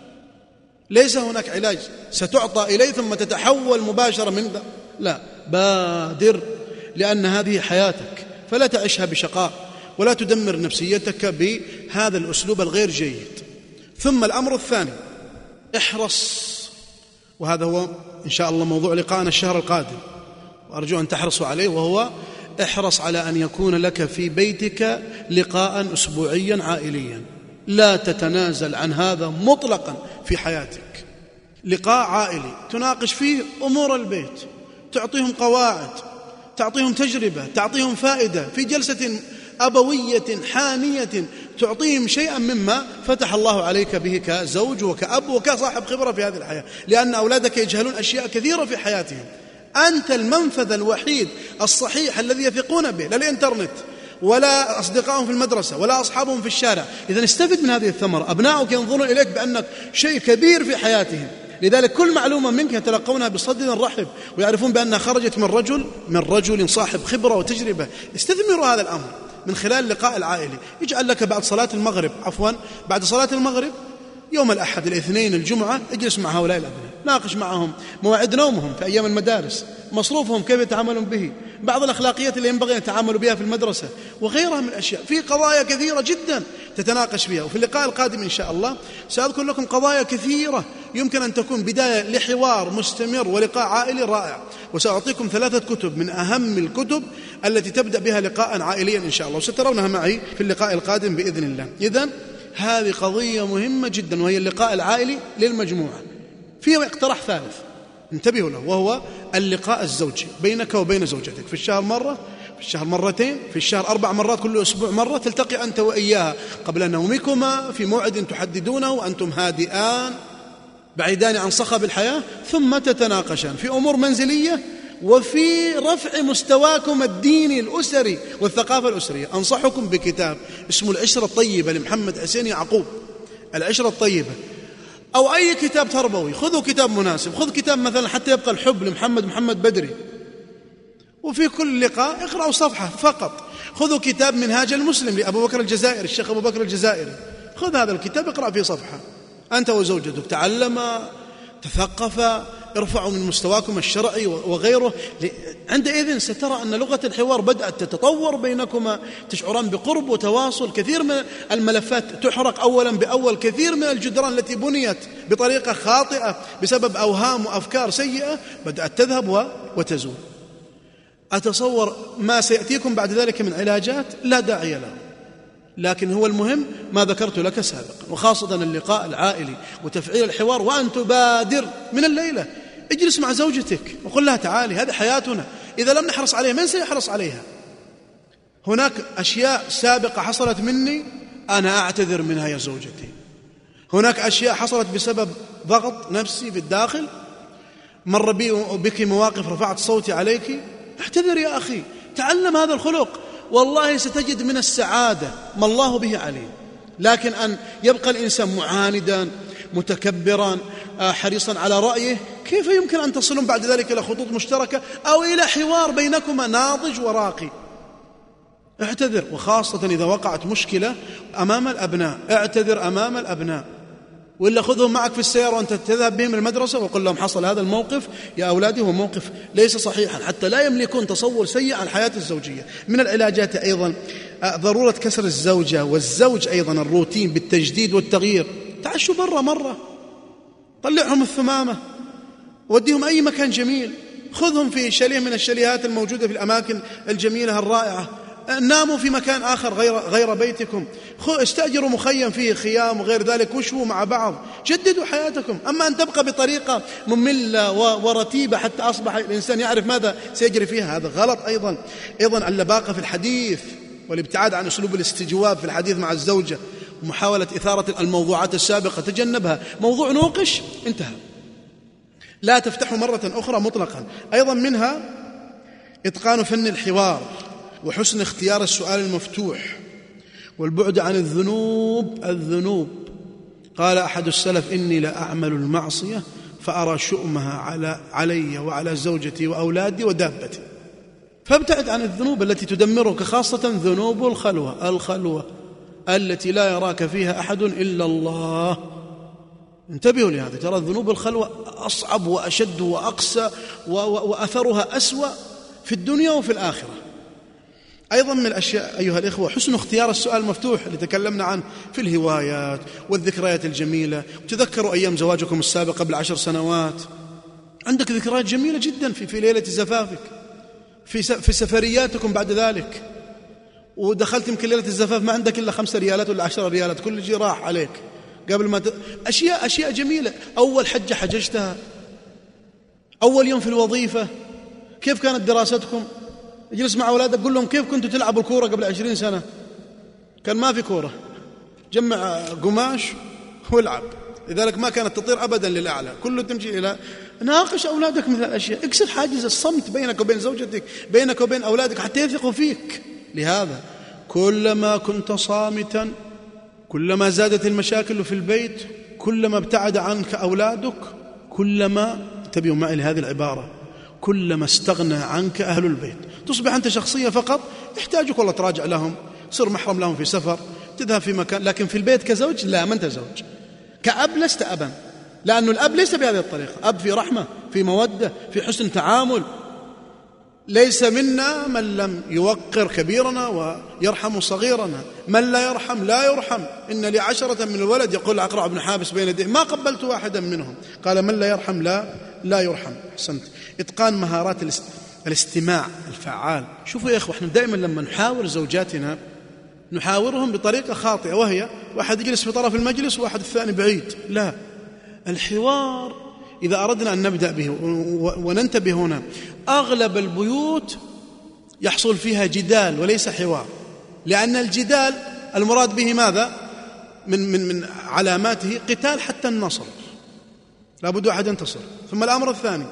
ليس هناك علاج ستعطى إليه ثم تتحول مباشرة من لا، بادر، لأن هذه حياتك، فلا تعيشها بشقاء ولا تدمر نفسيتك بهذا الأسلوب الغير جيد. ثم الأمر الثاني، احرص، وهذا هو إن شاء الله موضوع لقاءنا الشهر القادم وأرجو أن تحرصوا عليه، وهو احرص على أن يكون لك في بيتك لقاء أسبوعيا عائليا، لا تتنازل عن هذا مطلقا في حياتك. لقاء عائلي تناقش فيه أمور البيت، تعطيهم قواعد، تعطيهم تجربة، تعطيهم فائدة، في جلسة أبوية حانية تعطيهم شيئا مما فتح الله عليك به كزوج وكأب وكصاحب خبرة في هذه الحياة، لأن أولادك يجهلون أشياء كثيرة في حياتهم. أنت المنفذ الوحيد الصحيح الذي يثقون به، لا الإنترنت ولا أصدقائهم في المدرسة ولا أصحابهم في الشارع. إذن استفد من هذه الثمرة. أبنائك ينظرون إليك بأنك شيء كبير في حياتهم، لذلك كل معلومة منك يتلقونها بصدر رحب ويعرفون بأنها خرجت من رجل صاحب خبرة وتجربة. استثمروا هذا الأمر من خلال اللقاء العائلي. يجعل لك بعد صلاة المغرب يوم الأحد، الاثنين، الجمعة، اجلس مع هؤلاء الأبناء، ناقش معهم مواعيد نومهم في أيام المدارس، مصروفهم كيف يتعاملون به، بعض الأخلاقيات اللي ينبغي أن يتعاملوا بها في المدرسة، وغيرها من الأشياء. في قضايا كثيرة جدا تتناقش فيها. وفي اللقاء القادم إن شاء الله سأذكر لكم قضايا كثيرة يمكن أن تكون بداية لحوار مستمر ولقاء عائلي رائع. وسأعطيكم 3 كتب من أهم الكتب التي تبدأ بها لقاء عائليا إن شاء الله، وسترونها معي في اللقاء القادم بإذن الله. إذن هذه قضية مهمة جدا، وهي اللقاء العائلي للمجموعة. فيها اقتراح ثالث انتبهوا له، وهو اللقاء الزوجي بينك وبين زوجتك، في الشهر مرة، في الشهر مرتين، في الشهر 4 مرات، كل أسبوع مرة، تلتقي أنت وإياها قبل نومكما في موعد تحددونه وأنتم هادئان بعيدان عن صخب الحياة، ثم تتناقشان في أمور منزلية وفي رفع مستواكم الديني الأسري والثقافة الأسرية. أنصحكم بكتاب اسمه العشرة الطيبة لمحمد حسين يعقوب، العشرة الطيبة، أو أي كتاب تربوي. خذوا كتاب مناسب، خذ كتاب مثلا حتى يبقى الحب محمد بدري، وفي كل لقاء اقرأوا صفحة فقط. خذوا كتاب منهاج المسلم لأبو بكر الجزائري، الشيخ أبو بكر الجزائري، خذ هذا الكتاب اقرأ فيه صفحة، أنت وزوجتك، تعلم، تثقف، ارفعوا من مستواكم الشرعي وغيره. عندئذ سترى أن لغة الحوار بدأت تتطور بينكما، تشعران بقرب وتواصل. كثير من الملفات تحرق أولا بأول، كثير من الجدران التي بنيت بطريقة خاطئة بسبب أوهام وأفكار سيئة بدأت تذهب وتزول. أتصور ما سيأتيكم بعد ذلك من علاجات لا داعي له، لكن هو المهم ما ذكرت لك سابقا، وخاصة اللقاء العائلي وتفعيل الحوار. وأن تبادر من الليلة، اجلس مع زوجتك وقل لها تعالي هذه حياتنا، إذا لم نحرص عليها من سيحرص عليها؟ هناك أشياء سابقة حصلت مني أنا أعتذر منها يا زوجتي، هناك أشياء حصلت بسبب ضغط نفسي في الداخل، مر بك مواقف رفعت صوتي عليك، اعتذر يا أخي، تعلم هذا الخلق، والله ستجد من السعادة ما الله به عليم. لكن أن يبقى الإنسان معاندا متكبرا حريصا على رأيه، كيف يمكن أن تصلون بعد ذلك إلى خطوط مشتركة أو إلى حوار بينكما ناضج وراقي؟ اعتذر، وخاصة إذا وقعت مشكلة أمام الأبناء، اعتذر أمام الأبناء، وإلا خذهم معك في السيارة وأنت تذهب بهم المدرسة وقل لهم حصل هذا الموقف يا أولادي، هو موقف ليس صحيحا، حتى لا يملكون تصور سيء عن الحياة الزوجية. من العلاجات أيضا ضرورة كسر الزوجة والزوج أيضا الروتين بالتجديد والتغيير. تعشوا برا مرة، طلعهم الثمامة، وديهم أي مكان جميل، خذهم في شاليه من الشاليهات الموجودة في الأماكن الجميلة الرائعة، ناموا في مكان آخر غير بيتكم، استأجروا مخيم فيه خيام وغير ذلك، وشوا مع بعض، جددوا حياتكم. أما أن تبقى بطريقة مملة ورتيبة حتى أصبح الإنسان يعرف ماذا سيجري فيها، هذا غلط. أيضا اللباقة في الحديث والابتعاد عن أسلوب الاستجواب في الحديث مع الزوجة، ومحاولة إثارة الموضوعات السابقة تجنبها، موضوع نوقش انتهى، لا تفتحه مرة أخرى مطلقا. أيضا منها إتقان فن الحوار وحسن اختيار السؤال المفتوح والبعد عن الذنوب. قال أحد السلف: إني لأعمل المعصية فأرى شؤمها علي وعلى زوجتي وأولادي ودابتي. فابتعد عن الذنوب التي تدمرك، خاصة ذنوب الخلوة التي لا يراك فيها أحد إلا الله. انتبهوا لهذا، ترى ذنوب الخلوة أصعب وأشد وأقسى وأثرها أسوأ في الدنيا وفي الآخرة. أيضا من الأشياء أيها الإخوة حسن اختيار السؤال المفتوح اللي تكلمنا عنه في الهوايات والذكريات الجميلة. تذكروا أيام زواجكم السابق قبل 10 سنوات، عندك ذكريات جميلة جدا في ليلة زفافك، في سفرياتكم بعد ذلك، ودخلت يمكن ليلة الزفاف ما عندك إلا 5 ريالات ولا 10 ريالات، كل شيء راح عليك قبل ما أشياء جميلة. أول حجة حججتها، أول يوم في الوظيفة، كيف كانت دراستكم؟ اجلس مع أولادك قل لهم كيف كنتوا تلعبوا الكورة قبل 20 سنة، كان ما في كورة، جمع قماش والعب، لذلك ما كانت تطير أبدا للأعلى، كله تمشي إلى. ناقش أولادك مثل الأشياء، اكسر حاجز الصمت بينك وبين زوجتك، بينك وبين أولادك، حتى يثقوا فيك. لهذا كلما كنت صامتا كلما زادت المشاكل في البيت، كلما ابتعد عنك أولادك، كلما، انتبهوا معي لهذه العبارة، كلما استغنى عنك أهل البيت. تصبح أنت شخصية فقط يحتاجك والله تراجع لهم، صر محرم لهم في سفر، تذهب في مكان، لكن في البيت كزوج لا، ما أنت زوج. كأب لست أبا، لأن الأب ليس بهذه الطريقة، أب في رحمة، في مودة، في حسن تعامل. ليس منا من لم يوقر كبيرنا ويرحم صغيرنا، من لا يرحم لا يرحم. إن لي 10 من الولد، يقول عقرع بن حابس بين يديه: ما قبلت واحدا منهم. قال: من لا يرحم لا يرحم. أحسنت. إتقان مهارات الاستماع الفعال. شوفوا يا إخوة، احنا دائما لما نحاور زوجاتنا نحاورهم بطريقة خاطئة، وهي واحد يجلس في طرف المجلس وواحد الثاني بعيد. لا، الحوار إذا أردنا أن نبدأ به وننتبه هنا، أغلب البيوت يحصل فيها جدال وليس حوار، لأن الجدال المراد به ماذا؟ من علاماته قتال حتى النصر، لابد أحد ينتصر. ثم الأمر الثاني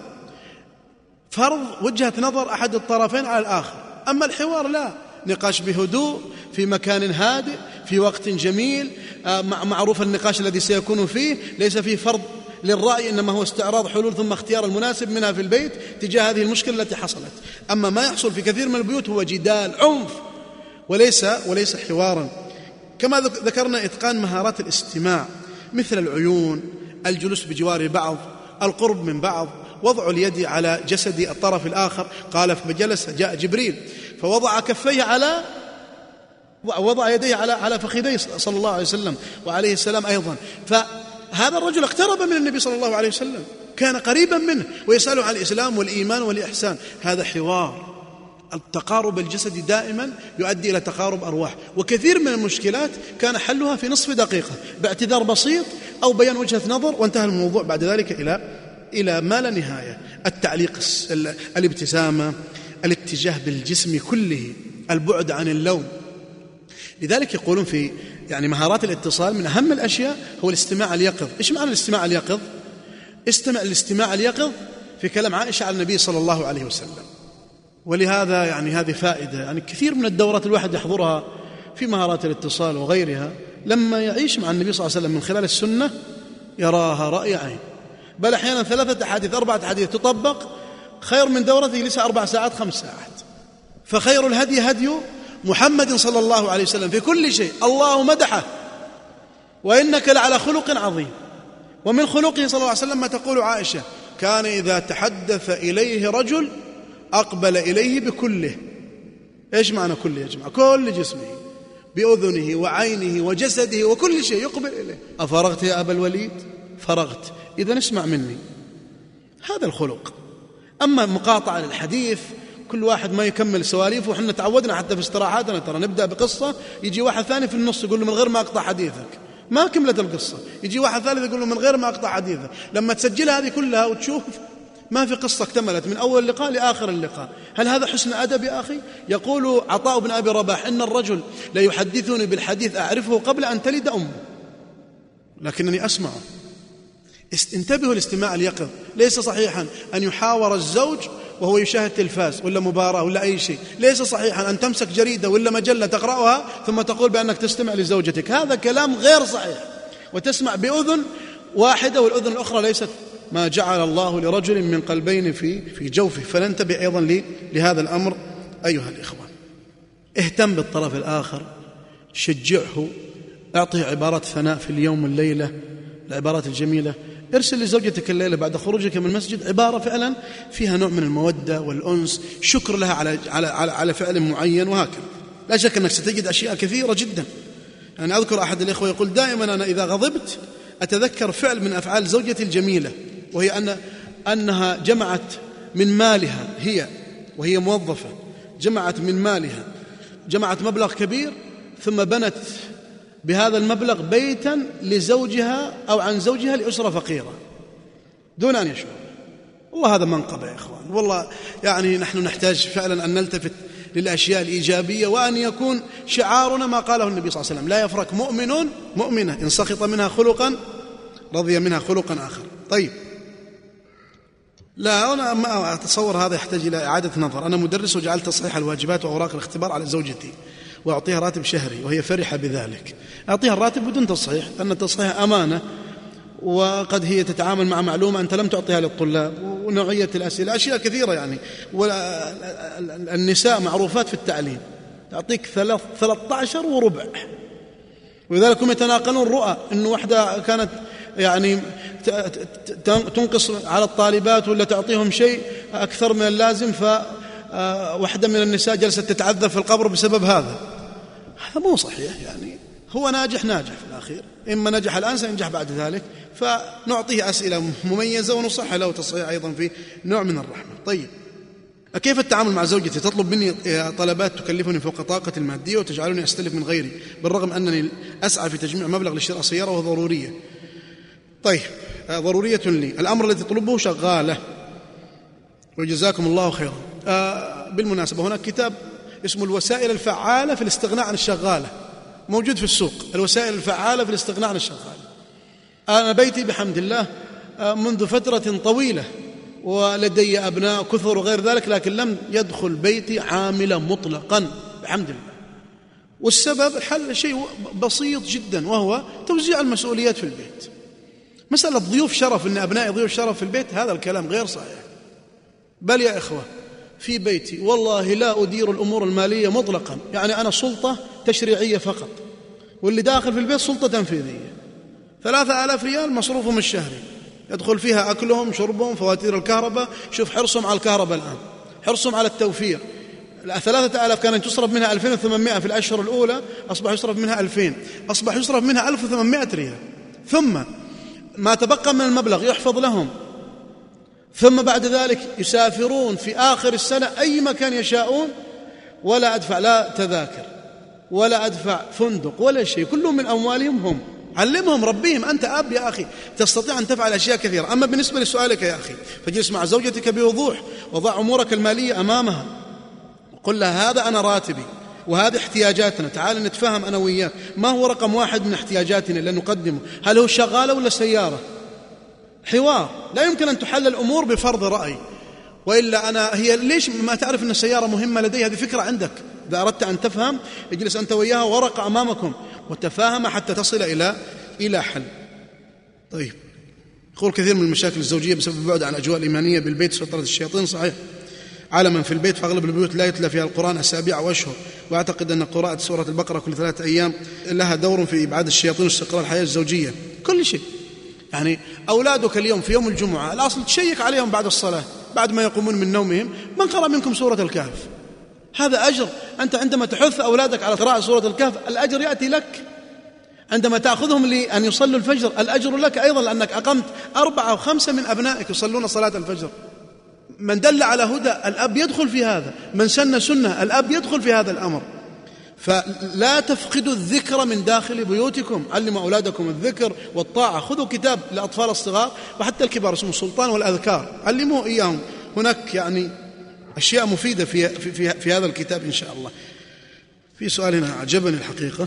فرض وجهة نظر أحد الطرفين على الآخر. أما الحوار لا، نقاش بهدوء في مكان هادئ في وقت جميل، معروف النقاش الذي سيكون فيه، ليس فيه فرض للرأي، إنما هو استعراض حلول ثم اختيار المناسب منها في البيت تجاه هذه المشكلة التي حصلت. أما ما يحصل في كثير من البيوت هو جدال، عنف، وليس حوارا. كما ذكرنا إتقان مهارات الاستماع، مثل العيون، الجلوس بجوار بعض، القرب من بعض، وضع اليد على جسد الطرف الآخر. قال فجلس، جاء جبريل فوضع كفيه وضع يديه على فخذيه صلى الله عليه وسلم وعليه السلام أيضا. فهذا الرجل اقترب من النبي صلى الله عليه وسلم، كان قريبا منه ويسأله عن الإسلام والإيمان والإحسان. هذا حوار. التقارب الجسدي دائما يؤدي إلى تقارب أرواح، وكثير من المشكلات كان حلها في نصف دقيقة باعتذار بسيط أو بيان وجهة نظر، وانتهى الموضوع بعد ذلك إلى ما لا نهاية. التعليق، الابتسامة، الاتجاه بالجسم كله، البعد عن اللوم. لذلك يقولون في مهارات الاتصال من أهم الأشياء هو الاستماع اليقظ. إيش معنى الاستماع اليقظ؟ الاستماع اليقظ في كلام عائشة على النبي صلى الله عليه وسلم. ولهذا هذه فائدة، كثير من الدورات الواحد يحضرها في مهارات الاتصال وغيرها لما يعيش مع النبي صلى الله عليه وسلم من خلال السنة يراها رأي عين. بل أحيانا 3 أحاديث 4 أحاديث تطبق خير من دورة يجلسها 4 ساعات 5 ساعات. فخير الهدي هدي محمد صلى الله عليه وسلم في كل شيء. الله مدحه وإنك لعلى خلق عظيم. ومن خلقه صلى الله عليه وسلم ما تقول عائشة: كان إذا تحدث إليه رجل أقبل إليه بكله. إيش معنى كله يا جماعة؟ كل جسمه، بأذنه وعينه وجسده وكل شيء يقبل إليه. أفرغت يا أبا الوليد؟ فرغت، إذن اسمع مني. هذا الخلق. أما مقاطعة للحديث، كل واحد ما يكمل سواليفه. وحنا تعودنا حتى في استراحاتنا ترى نبدأ بقصة، يجي واحد ثاني في النص يقول له من غير ما أقطع حديثك، ما كملت القصة، يجي واحد ثالث يقول له من غير ما أقطع حديثك. لما تسجلها هذه كلها وتشوف ما في قصة اكتملت من أول اللقاء لآخر اللقاء. هل هذا حسن أدب يا أخي؟ يقول عطاء بن أبي رباح: إن الرجل لا يحدثني بالحديث أعرفه قبل أن تلد أمه لكنني أسمعه. انتبهوا الاستماع اليقظ. ليس صحيحا أن يحاور الزوج وهو يشاهد تلفاز ولا مباراة ولا أي شيء. ليس صحيحا أن تمسك جريدة ولا مجلة تقرأها ثم تقول بأنك تستمع لزوجتك. هذا كلام غير صحيح. وتسمع بأذن واحدة والأذن الأخرى ليست ما جعل الله لرجل من قلبين في جوفه. فننتبه أيضا لهذا الأمر أيها الإخوة. اهتم بالطرف الآخر، شجعه، أعطيه عبارات ثناء في اليوم والليلة، العبارات الجميلة. ارسل لزوجتك الليلة بعد خروجك من المسجد عبارة فعلا فيها نوع من المودة والأنس، شكر لها على فعل معين، وهكذا. لا شك أنك ستجد أشياء كثيرة جدا. أذكر أحد الإخوة يقول: دائما أنا إذا غضبت أتذكر فعل من أفعال زوجتي الجميلة، وهي أنها جمعت من مالها، وهي موظفة، جمعت من مالها، جمعت مبلغ كبير، ثم بنت بهذا المبلغ بيتا لزوجها أو عن زوجها لأسرة فقيرة دون أن يشعر. والله هذا منقبة يا إخوان. والله نحن نحتاج فعلا أن نلتفت للأشياء الإيجابية، وأن يكون شعارنا ما قاله النبي صلى الله عليه وسلم: لا يفرق مؤمن مؤمنة إن سخط منها خلقا رضي منها خلقا آخر. طيب، لا أنا ما أتصور هذا يحتاج إلى إعادة نظر. أنا مدرس وجعلت تصحيح الواجبات وأوراق الاختبار على زوجتي وأعطيها راتب شهري وهي فرحة بذلك. أعطيها الراتب بدون تصحيح، لأن التصحيح أمانة، وقد هي تتعامل مع معلومة أنت لم تعطيها للطلاب، ونوعية الأسئلة أشياء كثيرة والنساء معروفات في التعليم، تعطيك 13 وربع. ولذلك هم يتناقلون رؤى إنه واحدة كانت تنقص على الطالبات ولا تعطيهم شيء أكثر من اللازم، فواحدة من النساء جلست تتعذب في القبر بسبب هذا. هذا مو صحيح. هو ناجح في الأخير، إما نجح الآن سينجح بعد ذلك، فنعطيه أسئلة مميزة ونصحح له تصحيح أيضا في نوع من الرحمة. طيب، كيف التعامل مع زوجتي؟ تطلب مني طلبات تكلفني فوق طاقتي المادية وتجعلني أستلف من غيري، بالرغم أنني أسعى في تجميع مبلغ لشراء سيارة وهو ضرورية. طيب، ضرورية لي. الأمر الذي تطلبه شغالة، وجزاكم الله خيرا. بالمناسبة هناك كتاب اسمه الوسائل الفعالة في الاستغناء عن الشغالة، موجود في السوق. الوسائل الفعالة في الاستغناء عن الشغالة. أنا بيتي بحمد الله منذ فترة طويلة ولدي أبناء كثر وغير ذلك، لكن لم يدخل بيتي عاملة مطلقا بحمد الله. والسبب الحل شيء بسيط جدا، وهو توزيع المسؤوليات في البيت. مسألة ضيوف شرف، إن أبنائي ضيوف شرف في البيت، هذا الكلام غير صحيح. بل يا إخوة، في بيتي والله لا أدير الأمور المالية مطلقا، أنا سلطة تشريعية فقط، واللي داخل في البيت سلطة تنفيذية. 3000 ريال مصروفهم الشهري، يدخل فيها أكلهم، شربهم، فواتير الكهرباء. شوف حرصهم على الكهرباء الآن، حرصهم على التوفير. 3000 كانت تصرف منها 2800 في الأشهر الأولى، أصبح يصرف منها 2000، أصبح يصرف منها 1800 ريال. ثم ما تبقى من المبلغ يحفظ لهم، ثم بعد ذلك يسافرون في آخر السنة أي مكان يشاءون، ولا أدفع لا تذاكر ولا أدفع فندق ولا شيء، كلهم من أموالهم هم. علمهم، ربيهم. أنت أب يا أخي، تستطيع أن تفعل أشياء كثيرة. أما بالنسبة لسؤالك يا أخي، فجلس مع زوجتك بوضوح، وضع أمورك المالية أمامها، قل لها هذا أنا راتبي وهذه احتياجاتنا، تعال نتفهم أنا وياك، ما هو رقم واحد من احتياجاتنا اللي نقدمه؟ هل هو شغالة ولا سيارة؟ حوار. لا يمكن أن تحل الأمور بفرض رأي، وإلا هي ليش ما تعرف أن السيارة مهمة لدي؟ هذه فكرة عندك. إذا أردت أن تفهم، اجلس أنت وياها ورقة أمامكم وتفاهم حتى تصل إلى حل. طيب، يقول كثير من المشاكل الزوجية بسبب البعد عن الأجواء الإيمانية بالبيت سيطرة الشياطين. صحيح، عالما في البيت، فأغلب البيوت لا يتلى فيها القرآن أسابيع وأشهر، وأعتقد أن قراءة سورة البقرة كل 3 أيام لها دور في إبعاد الشياطين واستقرار الحياة الزوجية. كل شيء يعني أولادك اليوم في يوم الجمعة الأصل تشيك عليهم بعد الصلاة، بعد ما يقومون من نومهم، من قرأ منكم سورة الكهف؟ هذا أجر. أنت عندما تحث أولادك على قراءة سورة الكهف الأجر يأتي لك. عندما تأخذهم لأن يصلوا الفجر الأجر لك أيضا، لأنك أقمت 4 أو 5 من أبنائك يصلون صلاة الفجر. من دل على هدى الأب يدخل في هذا، من سن سنة الأب يدخل في هذا الأمر. فلا تفقدوا الذكر من داخل بيوتكم، علموا أولادكم الذكر والطاعة. خذوا كتاب للأطفال الصغار وحتى الكبار اسمه السلطان والأذكار، علموه إياهم. هناك يعني أشياء مفيدة في هذا الكتاب إن شاء الله. في سؤال هنا عجبني الحقيقة،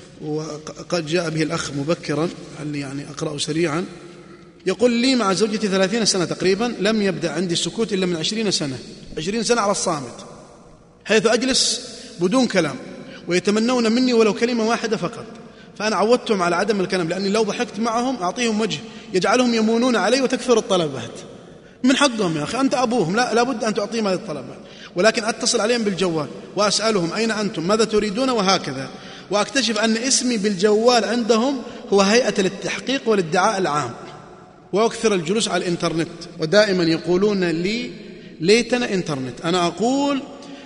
وقد جاء به الأخ مبكرا، يعني أقرأه سريعا. يقول لي مع زوجتي 30 سنة تقريبا، لم يبدأ عندي السكوت إلا من 20 سنة، 20 سنة على الصامت، حيث أجلس بدون كلام، ويتمنون مني ولو كلمة واحدة فقط. فأنا عودتهم على عدم الكلام، لأني لو ضحكت معهم أعطيهم وجه يجعلهم يمونون علي وتكثر الطلبات. من حقهم يا أخي، أنت أبوهم، لا بد أن تعطيهم هذه الطلبات. ولكن أتصل عليهم بالجوال وأسألهم أين أنتم، ماذا تريدون، وهكذا. وأكتشف أن اسمي بالجوال عندهم هو هيئة للتحقيق والادعاء العام، وأكثر الجلوس على الإنترنت. ودائما يقولون لي ليتنا إنترنت. أنا أقول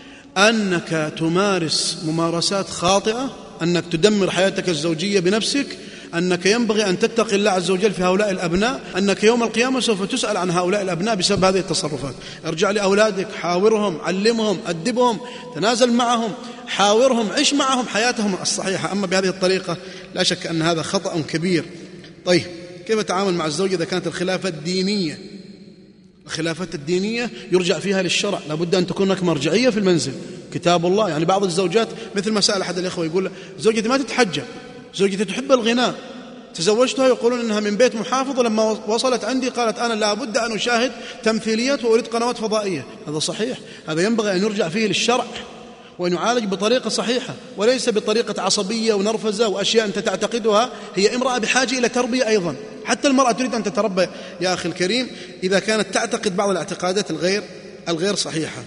أنك تمارس ممارسات خاطئة، أنك تدمر حياتك الزوجية بنفسك، أنك ينبغي أن تتقي الله عز وجل في هؤلاء الأبناء، أنك يوم القيامة سوف تسأل عن هؤلاء الأبناء بسبب هذه التصرفات. ارجع لأولادك، حاورهم، علمهم، أدبهم، تنازل معهم، حاورهم، عش معهم حياتهم الصحيحة. أما بهذه الطريقة لا شك أن هذا خطأ كبير. طيب، كيف أتعامل مع الزوجة إذا كانت الخلافة الدينية؟ الخلافات الدينية يرجع فيها للشرع، لابد أن تكون هناك مرجعية في المنزل، كتاب الله. يعني بعض الزوجات مثل ما سأل أحد الإخوة يقول زوجتي ما تتحجب، زوجتي تحب الغناء، تزوجتها يقولون إنها من بيت محافظ، ولما وصلت عندي قالت أنا لابد أن أشاهد تمثيليات وأريد قنوات فضائية. هذا صحيح، هذا ينبغي أن يرجع فيه للشرع وأن يعالج بطريقة صحيحة، وليس بطريقة عصبية ونرفزة وأشياء أنت تعتقدها. هي امرأة بحاجة إلى تربية أيضا، حتى المرأة تريد أن تتربى يا أخي الكريم إذا كانت تعتقد بعض الاعتقادات الغير صحيحة.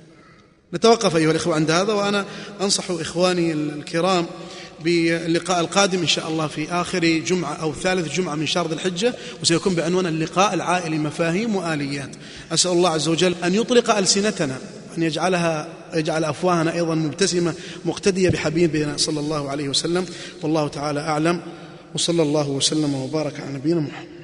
نتوقف أيها الإخوة عند هذا، وأنا أنصح إخواني الكرام باللقاء القادم إن شاء الله في آخر جمعة أو ثالث جمعة من شهر ذي الحجة، وسيكون بعنوان اللقاء العائلي، مفاهيم وآليات. أسأل الله عز وجل أن يطلق ألسنتنا، أن يجعل أفواهنا أيضا مبتسمة مقتدية بحبيبنا صلى الله عليه وسلم. والله تعالى أعلم، وصلى الله وسلم وبارك على نبينا محمد.